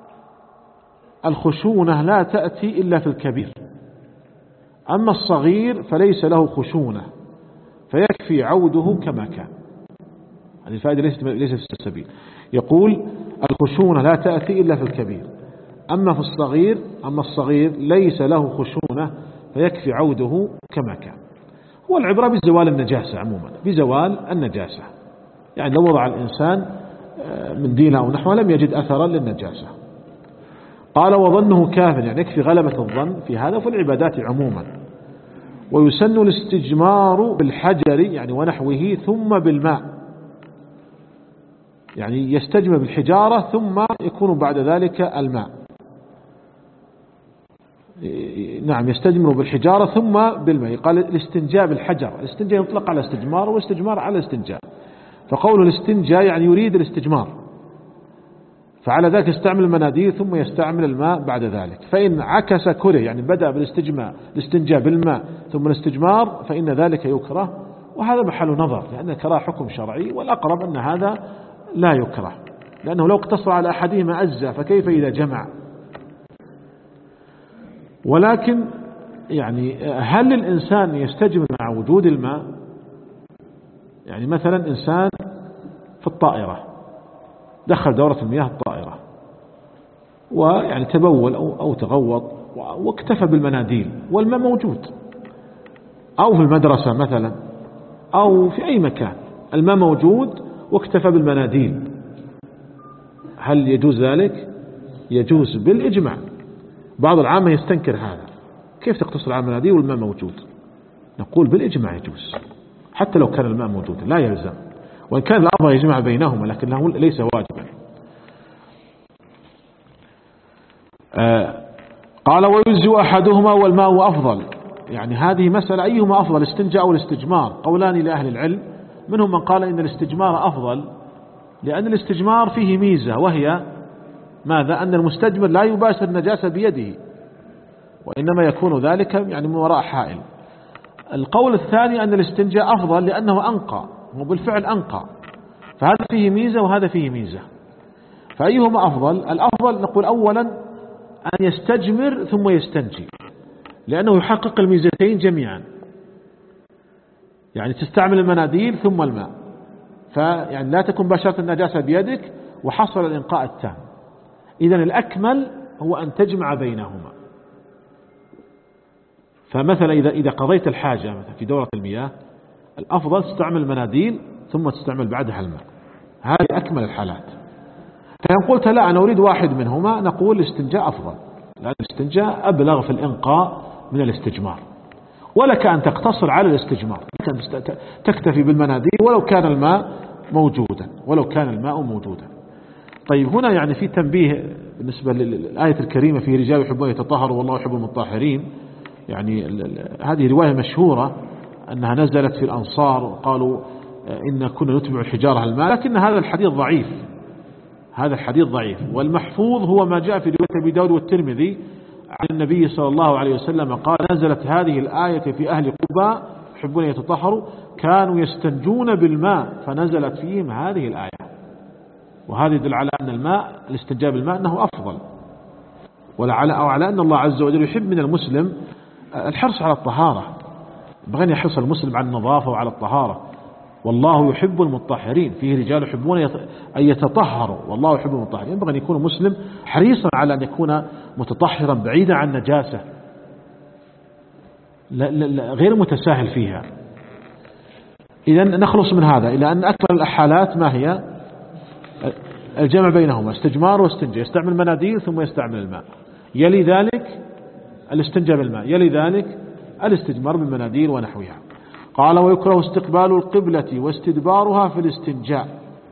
الخشونة لا تأتي إلا في الكبير، أما الصغير فليس له خشونة فيكفي عوده كما كان. هذه الفائدة ليست في السبيل. يقول الخشونة لا تأتي إلا في الكبير، أما في الصغير أما الصغير ليس له خشونة فيكفي عوده كما كان. هو العبرة بزوال النجاسة عموما، بزوال النجاسة. يعني لو وضع الإنسان منديلا أو نحوه لم يجد أثرا للنجاسة. قال وظنه كافٍ، يعني يكفي غلبة الظن في هذا في العبادات عموما. ويسن الاستجمار بالحجر يعني ونحوه ثم بالماء، يعني يستجمر بالحجارة ثم يكون بعد ذلك الماء. نعم يستجمر بالحجارة ثم بالماء. قال الاستنجاء بالحجر، الاستنجاء يطلق على الاستجمار والاستجمار على الاستنجاء، فقول الاستنجاء يعني يريد الاستجمار، فعلى ذلك يستعمل المناديل ثم يستعمل الماء بعد ذلك. فإن عكس كره يعني بدأ بالاستجماء الاستنجاء بالماء ثم الاستجمار فإن ذلك يكره، وهذا محل نظر لأن الكراهة حكم شرعي، والأقرب أن هذا لا يكره، لأنه لو اقتصر على أحدهما أجزى فكيف إذا جمع. ولكن يعني هل الإنسان يستجمر مع وجود الماء؟ يعني مثلا إنسان في الطائرة دخل دورة المياه الطائرة ويعني تبول أو, أو تغوط واكتفى بالمناديل والماء موجود، أو في المدرسة مثلا أو في أي مكان الماء موجود واكتفى بالمناديل، هل يجوز ذلك؟ يجوز بالإجماع. بعض العامة يستنكر هذا، كيف تقتصر على المناديل والماء موجود؟ نقول بالإجماع يجوز حتى لو كان الماء موجود، لا يلزم، وإن كان الأفضل يجمع بينهما لكنه ليس واجبا. آه قال ويجزئ أحدهما والماء أفضل. يعني هذه مسألة أيهما أفضل الاستنجاء أو الاستجمار؟ قولان لأهل العلم، منهم من قال إن الاستجمار أفضل، لأن الاستجمار فيه ميزة وهي ماذا؟ أن المستجمر لا يباشر النجاسة بيده، وإنما يكون ذلك يعني من وراء حائل. القول الثاني أن الاستنجاء أفضل لأنه أنقى، وبالفعل أنقى، فهذا فيه ميزة وهذا فيه ميزة. فأيهما أفضل؟ الأفضل نقول أولا أن يستجمر ثم يستنجي، لأنه يحقق الميزتين جميعا، يعني تستعمل المناديل ثم الماء، فيعني لا تكون باشرة النجاسة بيدك وحصل الإنقاء التام. إذن الأكمل هو أن تجمع بينهما. فمثلا إذا إذا قضيت الحاجة مثلا في دورة المياه الأفضل تستعمل المناديل ثم تستعمل بعدها الماء، هذه أكمل الحالات. فإن قلت لا أنا أريد واحد منهما نقول الاستنجاء أفضل، لأن الاستنجاء أبلغ في الإنقاء من الاستجمار. ولك أن تقتصر على الاستجمار، لك أن تكتفي بالمناديل ولو كان الماء موجودا ولو كان الماء موجودا طيب هنا يعني في تنبيه بالنسبة للآية الكريمة في رجال يحبون يتطهروا والله يحب المطهرين. يعني هذه رواية مشهورة أنها نزلت في الأنصار وقالوا إن كنا نتبع الحجارة الماء، لكن هذا الحديث ضعيف، هذا الحديث ضعيف. والمحفوظ هو ما جاء في رواية أبي داود والترمذي عن النبي صلى الله عليه وسلم قال نزلت هذه الآية في أهل قباء يحبون يتطهروا كانوا يستنجون بالماء فنزلت فيهم هذه الآية. وهذا يدل على أن الماء الاستنجاء بالماء أنه أفضل، ولعل أو على أن الله عز وجل يحب من المسلم الحرص على الطهارة، ينبغي يحرص المسلم على النظافة وعلى الطهارة. والله يحب المطهرين، فيه رجال يحبون أن يتطهروا والله يحب المطهرين. ينبغي أن يكون مسلم حريصا على أن يكون متطهرا بعيدا عن نجاسة، لا لا غير متساهل فيها. إذا نخلص من هذا إلى أن أكثر الأحالات ما هي الجمع بينهما، استجمار واستنجاء، يستعمل مناديل ثم يستعمل الماء، يلي ذلك الاستنجاء بالماء، يلي ذلك الاستجمار بالمناديل ونحوها. قال ويكره استقبال القبلة واستدبارها في الاستنجاء.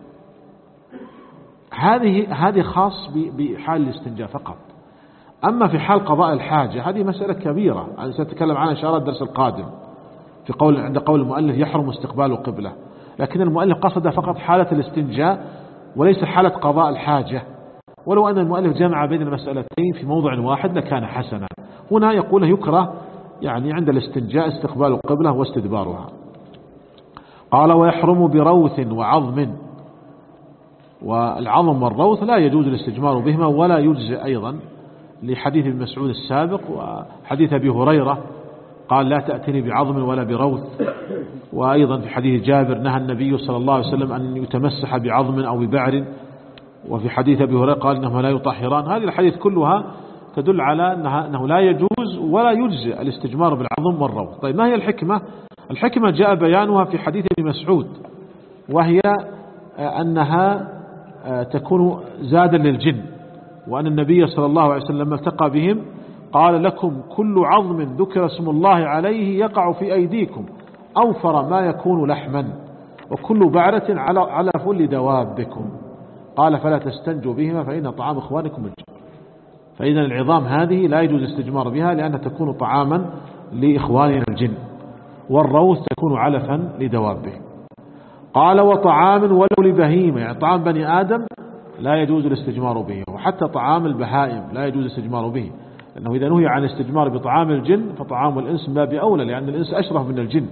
هذه هذه خاص بحال الاستنجاء فقط. أما في حال قضاء الحاجة هذه مسألة كبيرة أنا سأتكلم عنها إن شاء الله الدرس القادم في قول عند قول المؤلف يحرم استقبال القبلة، لكن المؤلف قصد فقط حالة الاستنجاء وليس حالة قضاء الحاجة. ولو أن المؤلف جمع بين المسألتين في موضع واحد لكان حسنا. هنا يقول يكره يعني عند الاستنجاء استقبال القبلة واستدبارها. قال ويحرم بروث وعظم، والعظم والروث لا يجوز الاستجمار بهما ولا يجزئ أيضا لحديث ابن مسعود السابق وحديث أبي هريرة قال لا تأتني بعظم ولا بروث. وأيضا في حديث جابر نهى النبي صلى الله عليه وسلم أن يتمسح بعظم أو ببعر. وفي حديث أبي هريرة قال إنهما لا يطهران. هذه الحديث كلها تدل على أنها أنه لا يجوز ولا يجزئ الاستجمار بالعظم والروث. طيب ما هي الحكمة؟ الحكمة جاء بيانها في حديث ابن مسعود، وهي أنها تكون زادا للجن، وأن النبي صلى الله عليه وسلم التقى بهم قال لكم كل عظم ذكر اسم الله عليه يقع في أيديكم أوفر ما يكون لحما وكل بعرة على علف لدوابكم. قال فلا تستنجوا بهما فإن طعام إخوانكم الجن. فإذا العظام هذه لا يجوز الاستجمار بها لأنها تكون طعاما لإخواننا الجن، والروث تكون علفا لدوابهم. قال وطعام ولو لبهيمة، يعني طعام بني آدم لا يجوز الاستجمار به، وحتى طعام البهائم لا يجوز الاستجمار به، لأنه إذا نهي عن الاستجمار بطعام الجن فطعام الإنس باب أولى، لأن الإنس أشرف من الجن.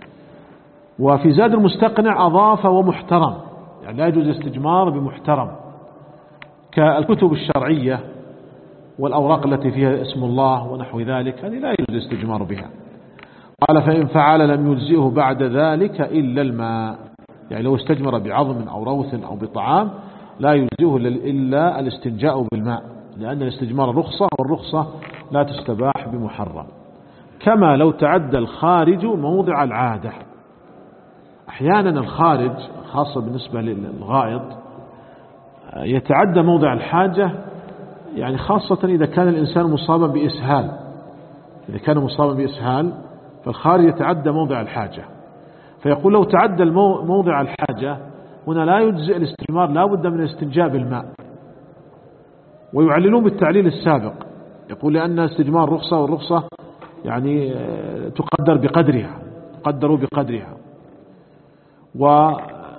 وفي زاد المستقنع أضاف ومحترم، يعني لا يجوز الاستجمار بمحترم كالكتب الشرعية والأوراق التي فيها اسم الله ونحو ذلك، هذه لا يجوز الاستجمار بها. قال فإن فعل لم يجزئه بعد ذلك إلا الماء، يعني لو استجمر بعظم أو روث أو بطعام لا يجزئه إلا الاستنجاء بالماء، لأن الاستجمار رخصة والرخصة لا تستباح بمحرم. كما لو تعدى الخارج موضع العادة. أحيانا الخارج خاصة بالنسبة للغائط يتعدى موضع الحاجة، يعني خاصة إذا كان الإنسان مصابا بإسهال، إذا كان مصابا بإسهال فالخارج يتعدى موضع الحاجة. فيقول لو تعدى موضع الحاجة هنا لا يجزئ الاستجمار، لا بد من الاستنجاء بالماء. ويعللون بالتعليل السابق، يقول لأن الاستجمار رخصة، والرخصة يعني تقدر بقدرها، قدروا بقدرها. و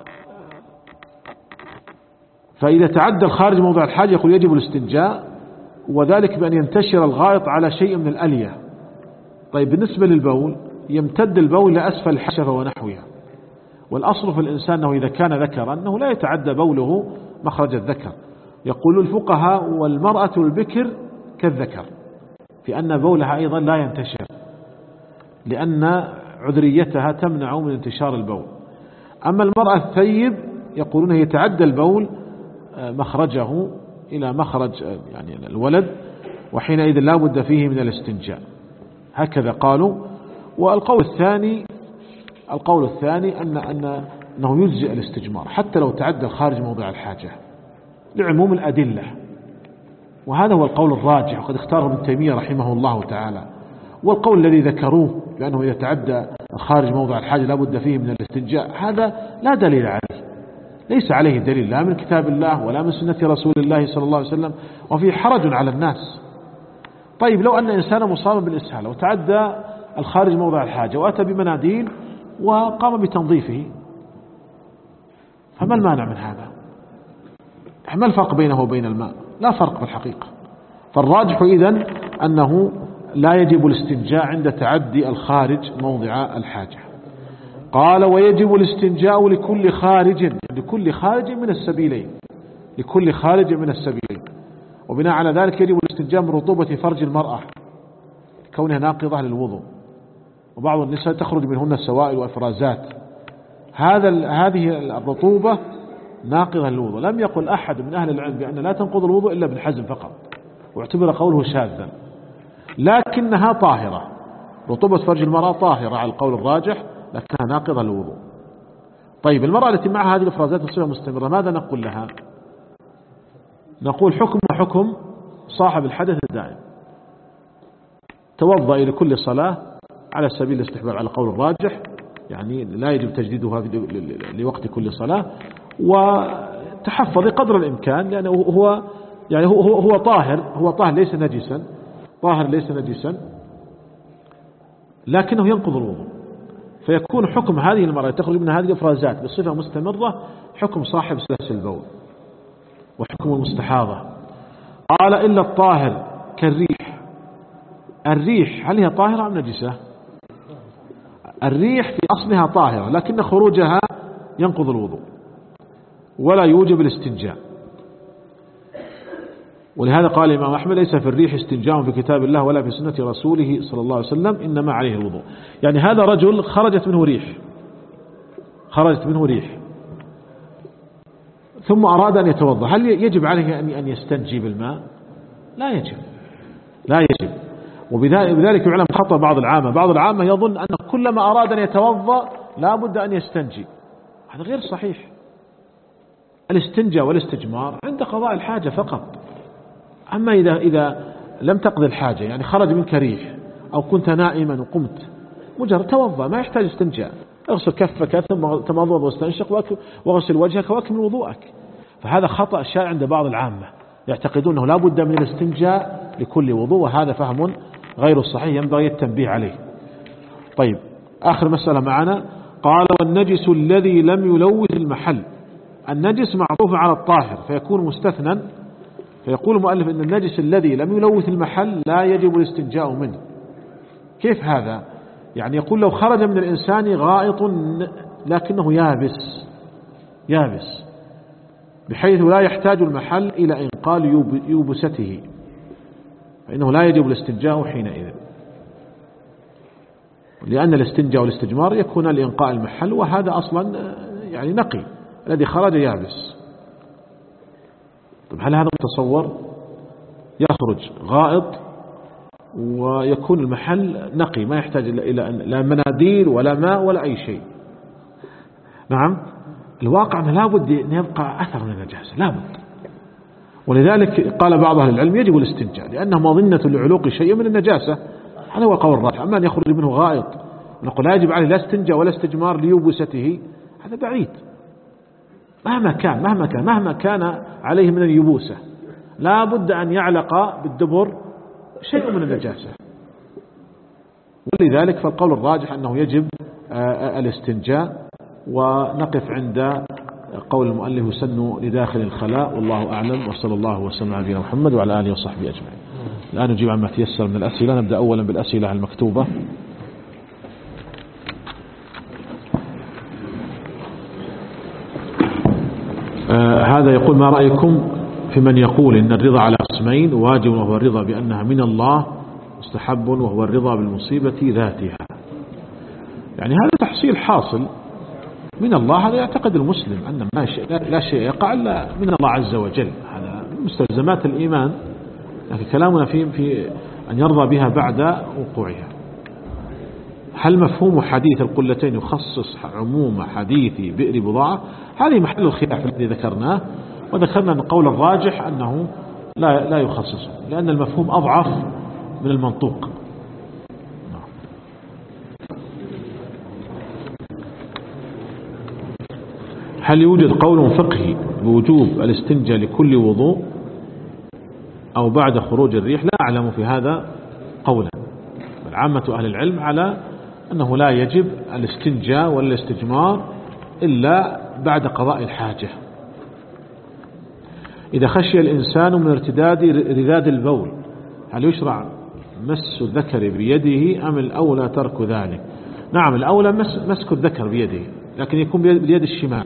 فإذا تعدى الخارج موضع الحاجة يقول يجب الاستنجاء، وذلك بأن ينتشر الغائط على شيء من الألية. طيب بالنسبة للبول يمتد البول لأسفل الحشفة ونحوها، والأصل في الإنسان أنه إذا كان ذكرا أنه لا يتعدى بوله مخرج الذكر. يقول الفقهاء والمرأة البكر كالذكر في أن بولها أيضا لا ينتشر، لأن عذريتها تمنع من انتشار البول. أما المرأة الثيب يقولون يتعدى البول مخرجه إلى مخرج يعني الولد، وحينئذ لا بد فيه من الاستنجاء، هكذا قالوا. والقول الثاني القول الثاني أن أن أنه يجزئ الاستجمار حتى لو تعدى الخارج موضع الحاجة لعموم الأدلة، وهذا هو القول الراجح وقد اختاره ابن تيمية رحمه الله تعالى. والقول الذي ذكروه لأنه إذا تعدى الخارج موضع الحاجة لا بد فيه من الاستنجاء هذا لا دليل عليه، ليس عليه دليل لا من كتاب الله ولا من سنة رسول الله صلى الله عليه وسلم، وفي حرج على الناس. طيب لو أن إنسانا مصابا بالإسهال وتعدى الخارج موضع الحاجة وأتى بمناديل وقام بتنظيفه، فما المانع من هذا؟ ما الفرق بينه وبين الماء؟ لا فرق في الحقيقة. فالراجح إذن أنه لا يجب الاستنجاء عند تعدي الخارج موضع الحاجة. قال ويجب الاستنجاء لكل خارج، لكل خارج من السبيلين، لكل خارج من السبيلين. وبناء على ذلك يجب الاستنجاء من رطوبة فرج المرأة كونها ناقضة للوضوء، وبعض النساء تخرج منهن السوائل وإفرازات، هذا هذه الرطوبة ناقضة للوضوء. لم يقل أحد من أهل العلم بأن لا تنقض الوضوء إلا ابن حزم فقط، واعتبر قوله شاذا، لكنها طاهرة. رطوبة فرج المرأة طاهرة على القول الراجح، لكنها ناقضة للوضوء. طيب المرأة التي معها هذه الإفرازات بصفة مستمرة ماذا نقول لها؟ نقول حكم حكم صاحب الحدث الدائم، توضأ لكل صلاة على سبيل الاستحباب على القول الراجح، يعني لا يجب تجديدها لوقت كل صلاة، وتحفظي قدر الإمكان، لأنه هو يعني هو هو, هو طاهر، هو طاهر ليس نجسا، طاهر ليس نجسا، لكنه ينقض الوضوء. فيكون حكم هذه المرأة تخرج من هذه الإفرازات بصفة مستمرة حكم صاحب سلس البول وحكم المستحاضة. قال إلا الطاهر كالريح. الريح هل هي طاهرة أم نجسة؟ الريح في أصلها طاهرة، لكن خروجها ينقض الوضوء ولا يوجب الاستنجاء. ولهذا قال الإمام أحمد ليس في الريح استنجاء في كتاب الله ولا في سنة رسوله صلى الله عليه وسلم، إنما عليه الوضوء. يعني هذا رجل خرجت منه ريح، خرجت منه ريح ثم أراد أن يتوضأ، هل يجب عليه أن يستنجي بالماء؟ لا يجب، لا يجب. وبذلك يعلم خطأ بعض العامة، بعض العامة يظن أن كلما أراد أن يتوضأ لا بد أن يستنجي، هذا غير صحيح. الاستنجاء والاستجمار عند قضاء الحاجة فقط. أما إذا إذا لم تقضي الحاجة، يعني خرج منك ريح أو كنت نائما وقمت، مجرد توضأ ما يحتاج استنجاء، اغسل كفك ثم تمضمض واستنشق واغسل وجهك واكمل وضوءك. فهذا خطأ شائع عند بعض العامة، يعتقدون أنه لا بد من الاستنجاء لكل وضوء، وهذا فهم غير صحيح ينبغي التنبيه عليه. طيب آخر مسألة معنا، قال والنجس الذي لم يلوث المحل. النجس معطوف على الطاهر فيكون مستثنى، فيقول المؤلف إن النجس الذي لم يلوث المحل لا يجب الاستنجاء منه. كيف هذا؟ يعني يقول لو خرج من الإنسان غائط لكنه يابس، يابس بحيث لا يحتاج المحل إلى إنقال يوبسته، فإنه لا يجب الاستنجاء حينئذ، لأن الاستنجاء والاستجمار يكون لإنقاء المحل، وهذا أصلا يعني نقي، الذي خرج يابس. طيب هل هذا متصور؟ يخرج غائط ويكون المحل نقي ما يحتاج إلى لا مناديل ولا ماء ولا أي شيء. نعم الواقع أنه لابد أن يبقى أثر من النجاسة، لابد. ولذلك قال بعض أهل العلم يجب الاستنجاء لأنه مظنة لعلوق شيء من النجاسة، هذا هو قول الراجح. أما أن يخرج منه غائط ونقول لا يجب عليه لا استنجاء ولا استجمار ليبوسته، هذا بعيد. مهما كان مهما كان مهما كان عليه من اليبوسة لا بد أن يعلق بالدبر شيء من النجاسة. ولذلك فالقول الراجح أنه يجب الاستنجاء. ونقف عند قول المؤلف يسن لداخل الخلاء، والله أعلم، وصلى الله وسلم على نبينا محمد وعلى آله وصحبه أجمعين. الآن نجيب عما تيسر من الأسئلة. نبدأ أولا بالأسئلة المكتوبة. آه هذا يقول ما رأيكم في من يقول إن الرضا على قسمين، واجب وهو الرضا بأنها من الله، مستحب وهو الرضا بالمصيبة ذاتها. يعني هذا تحصيل حاصل من الله، هذا يعتقد المسلم أن ما شيء لا شيء يقع إلا من الله عز وجل، هذا مستلزمات الإيمان، لكن كلامنا في في أن يرضى بها بعد وقوعها. هل مفهوم حديث القلتين يخصص عموم حديث بئر بضاعة؟ هذه محل الخلاف الذي ذكرناه، وذكرنا أن القول الراجح أنه لا لا يخصصه، لأن المفهوم أضعف من المنطوق. هل يوجد قول فقهي بوجوب الاستنجاء لكل وضوء أو بعد خروج الريح؟ لا أعلم في هذا قولا. عامة أهل العلم على أنه لا يجب الاستنجاء ولا الاستجمار إلا بعد قضاء الحاجة. إذا خشي الإنسان من ارتداد رذاذ البول هل يشرع مس الذكر بيده أم الأولى ترك ذلك؟ نعم، الأولى مسك الذكر بيده، لكن يكون باليد الشمال،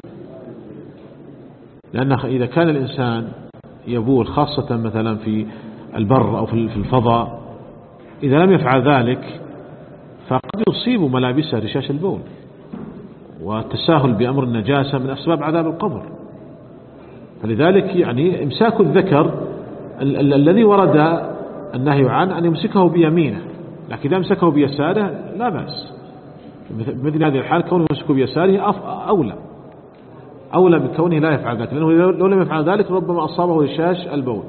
لأن إذا كان الإنسان يبول خاصة مثلا في البر أو في الفضاء، إذا لم يفعل ذلك فقد يصيب ملابسه رشاش البول، والتساهل بأمر النجاسة من أسباب عذاب القبر. فلذلك يعني إمساك الذكر ال ال الذي ورد النهي عنه أن يمسكه بيمينه، لكن إذا أمسكه بيساره لا بأس. مثل هذه الحال كونه يمسكه بيساره أولى أولى بكونه لا يفعل ذلك، لأنه لو لم يفعل ذلك ربما أصابه رشاش البول.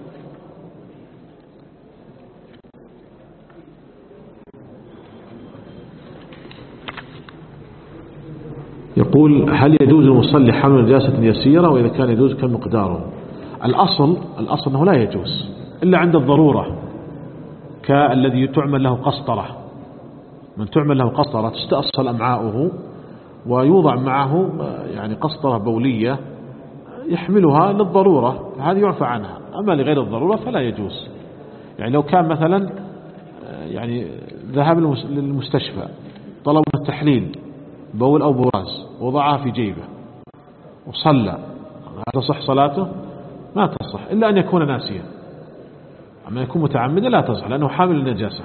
يقول هل يجوز المصلي حمل نجاسة يسيرة، وإذا كان يجوز كم مقداره؟ الأصل الأصل أنه لا يجوز إلا عند الضرورة، كالذي تعمل له قسطرة، من تعمل له قسطرة تستأصل أمعاؤه ويوضع معه يعني قسطرة بولية يحملها للضرورة، هذه يعفى عنها. أما لغير الضرورة فلا يجوز. يعني لو كان مثلا يعني ذهب للمستشفى طلب التحليل بول أو براز وضعها في جيبه وصلى، هل تصح صلاته؟ ما تصح إلا أن يكون ناسيا. أما يكون متعمدا لا تصح لأنه حامل النجاسة.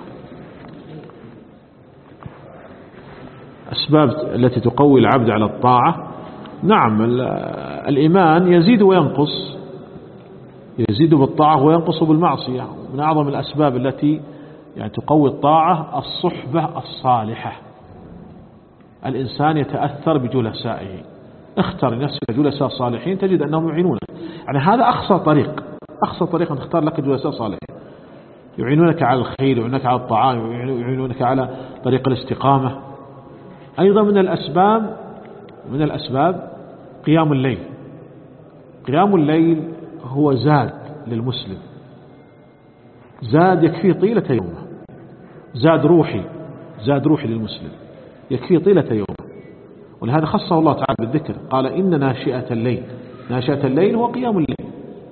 أسباب التي تقوي العبد على الطاعة، نعم الإيمان يزيد وينقص، يزيد بالطاعة وينقص بالمعصية. من أعظم الأسباب التي يعني تقوي الطاعة الصحبة الصالحة. الإنسان يتأثر بجلسائه، اختر لنفسك جلساء صالحين تجد أنهم يعينونك. يعني هذا أقصى طريق، أقصى طريق أن تختار لك جلساء صالحين يعينونك على الخير، يعينونك على الطعام، يعينونك على طريق الاستقامة. أيضا من الأسباب من الأسباب قيام الليل. قيام الليل هو زاد للمسلم، زاد يكفي طيلة يومه، زاد روحي، زاد روحي للمسلم يكفي طيلة يومه. ولهذا خصه الله تعالى بالذكر، قال إن ناشئة الليل، ناشئة الليل هو قيام الليل،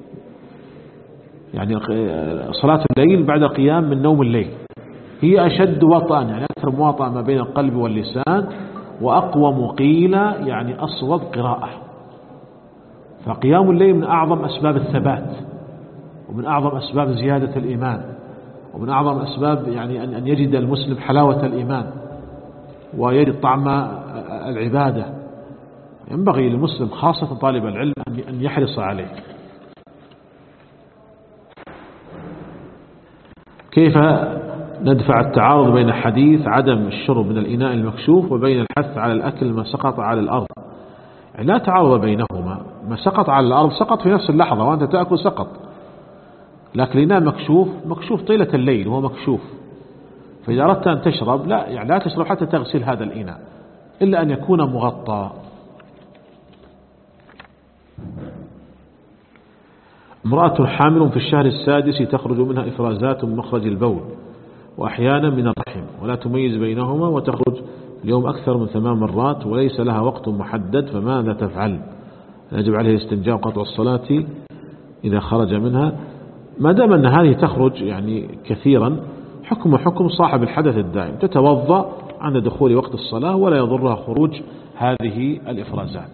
يعني صلاة الليل بعد قيام من نوم الليل هي أشد وطئا، يعني أكثر مواطأة ما بين القلب واللسان، وأقوم قيلا يعني أصوب قراءة. فقيام الليل من أعظم أسباب الثبات، ومن أعظم أسباب زيادة الإيمان، ومن أعظم أسباب يعني أن يجد المسلم حلاوة الإيمان ويجد طعم العبادة. ينبغي للمسلم خاصة طالب العلم أن يحرص عليه. كيف ندفع التعارض بين حديث عدم الشرب من الإناء المكشوف وبين الحث على الأكل ما سقط على الأرض؟ يعني لا تعارض بينهما، ما سقط على الأرض سقط في نفس اللحظة وأنت تأكل سقط، لكن الإناء مكشوف مكشوف طيلة الليل وهو مكشوف. فإذا أردت أن تشرب لا يعني لا تشرب حتى تغسل هذا الإناء إلا أن يكون مغطى. امرأة حامل في الشهر السادس تخرج منها إفرازات من مخرج البول وأحيانا من الرحم ولا تميز بينهما، وتخرج اليوم أكثر من ثمان مرات وليس لها وقت محدد، فماذا تفعل؟ يجب عليه الاستنجاء وقطع الصلاة إذا خرج منها. ما دام أن هذه تخرج يعني كثيرا حكم حكم صاحب الحدث الدائم، تتوضأ عند دخول وقت الصلاة ولا يضرها خروج هذه الإفرازات.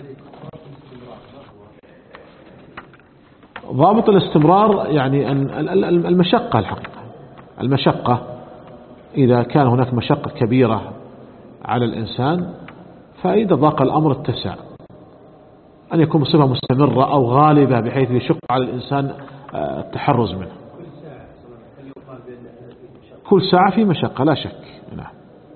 ضابط الاستمرار يعني المشقة، الحقيقة المشقة إذا كان هناك مشقة كبيرة على الإنسان، فإذا ضاق الأمر اتسع، أن يكون بصفة مستمرة أو غالبة بحيث يشق على الإنسان التحرز منه. كل ساعة في مشقة لا شك. نعم.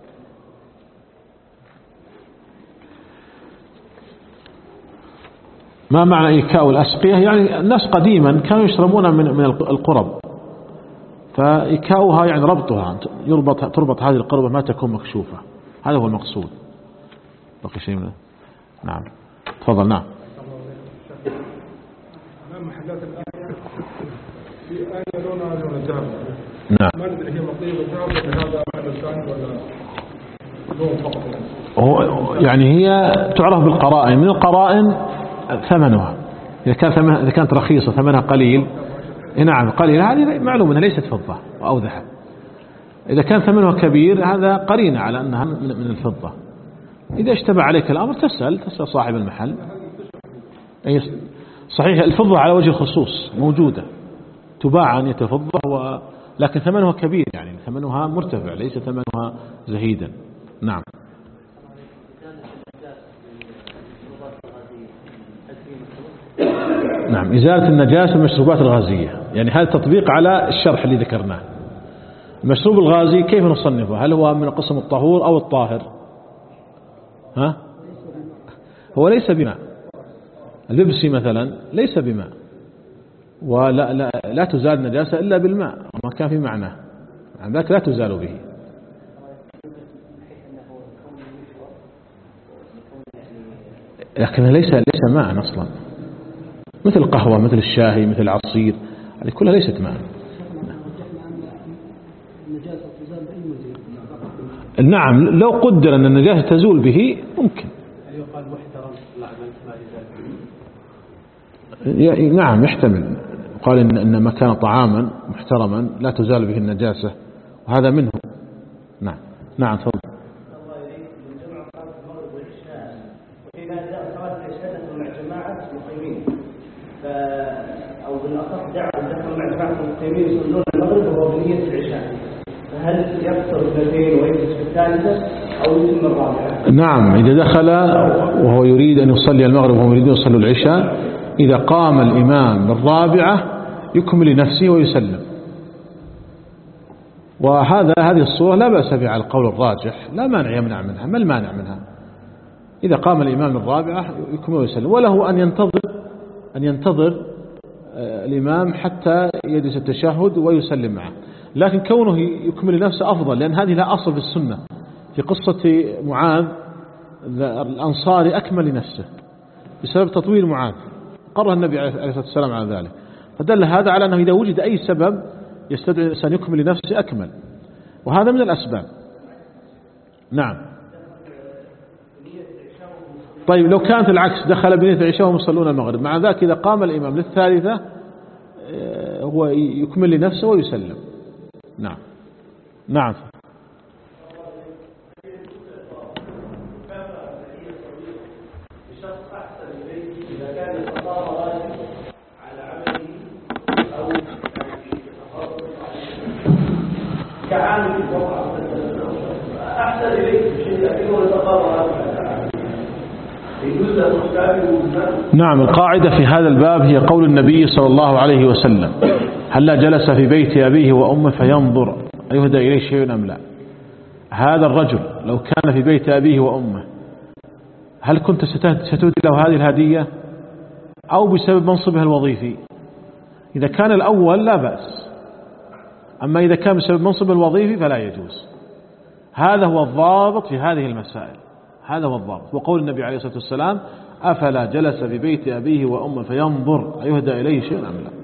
ما معنى إيكاء الأسقية؟ يعني الناس قديما كانوا يشربون من من القرب، فإيكاؤها يعني ربطها، يربط تربط هذه القربة ما تكون مكشوفة، هذا هو المقصود. بقي شيء منه؟ نعم. تفضل. نعم. في آية لونها لون الذهب. نعم. ما ندري هي مطية الذهب ولا هذا معنى ثاني ولا لون فقط؟ هو يعني هي تعرف بالقرائن، من القرائن ثمنها، إذا كان ثمن إذا كانت رخيصة ثمنها قليل، نعم قليل، هذه معلوم أنها ليست فضة أو ذهب. إذا كان ثمنها كبير هذا قرينة على أنها من الفضة. إذا اشتبه عليك الأمر تسأل تسأل صاحب المحل. أي صحيح الفضة على وجه الخصوص موجودة تباع عن يتفضة، ولكن ثمنها كبير، يعني ثمنها مرتفع ليس ثمنها زهيدا. نعم. نعم. إزالة النجاسة من المشروبات الغازية، يعني هذا تطبيق على الشرح اللي ذكرناه. المشروب الغازي كيف نصنفه؟ هل هو من قسم الطهور أو الطاهر؟ ها؟ هو ليس بماء. البيبسي مثلا ليس بماء، ولا لا, لا تزال النجاسة إلا بالماء، وما كان في معناه، عن ذلك لا تزال به. لكن ليس ليس ماء أصلا، مثل القهوة مثل الشاهي مثل العصير، هذه كلها ليست ماء. نعم لو قدر أن النجاسة تزول به ممكن. نعم يحتمل، قال إن, إن ما كان طعاما محترما لا تزال به النجاسة، وهذا منه. نعم. نعم تفضل. أو بالأصح دعوا دخلوا مع جماعة المقيمين يصلون المغرب وهو بنية العشاء، فهل يقصر اثنتين ويجلس في الثالثة أو يتم الرابعة؟ نعم إذا دخل وهو يريد أن يصلي المغرب وهو يريد أن يصلي العشاء، إذا قام الإمام بالرابعة يكمل لنفسه ويسلم. وهذا هذه الصورة لا بأس بها على القول الراجح، لا مانع يمنع منها. ما المانع منها؟ إذا قام الإمام بالرابعة يكمل ويسلم، وله أن ينتظر أن ينتظر الإمام حتى يجلس التشهد ويسلم معه. لكن كونه يكمل نفسه أفضل، لأن هذه لا أصل في السنة. في قصة معاذ الأنصاري أكمل لنفسه بسبب تطويل معاذ، قرر النبي عليه الصلاة والسلام على ذلك، فدل هذا على أنه إذا وجد أي سبب يستدعي الإنسان يكمل لنفسه أكمل، وهذا من الأسباب. نعم. طيب لو كانت العكس، دخل بنية العشاء وهم يصلون المغرب، مع ذلك إذا قام الإمام للثالثة هو يكمل لنفسه ويسلم. نعم. نعم. نعم. القاعدة في هذا الباب هي قول النبي صلى الله عليه وسلم: هلا جلس في بيت أبيه وأمه فينظر أيهدى إليه شيء أم لا. هذا الرجل لو كان في بيت أبيه وأمه، هل كنت ستهدي له هذه الهدية أو بسبب منصبه الوظيفي؟ إذا كان الأول لا بأس، أما إذا كان بسبب منصبه الوظيفي فلا يجوز. هذا هو الضابط في هذه المسائل، هذا هو الضابط. وقول النبي عليه الصلاة والسلام: أفلا جلس في بيت أبيه وأمه فينظر أيهدى إليه شيء أم لا.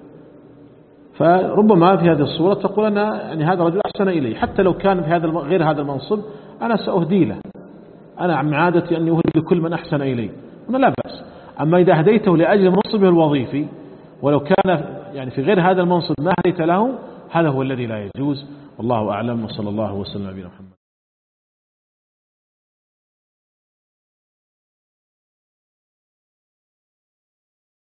فربما في هذه الصورة تقول أن يعني هذا رجل أحسن إليه، حتى لو كان في هذا غير هذا المنصب أنا سأهدي له، أنا عن عادتي أن يهدي لكل من أحسن إليه، أنا لا بأس. أما إذا هديته لأجل منصبه الوظيفي ولو كان يعني في غير هذا المنصب ما هديت له، هذا هو الذي لا يجوز. والله أعلم، وصلى الله وسلم على نبينا محمد.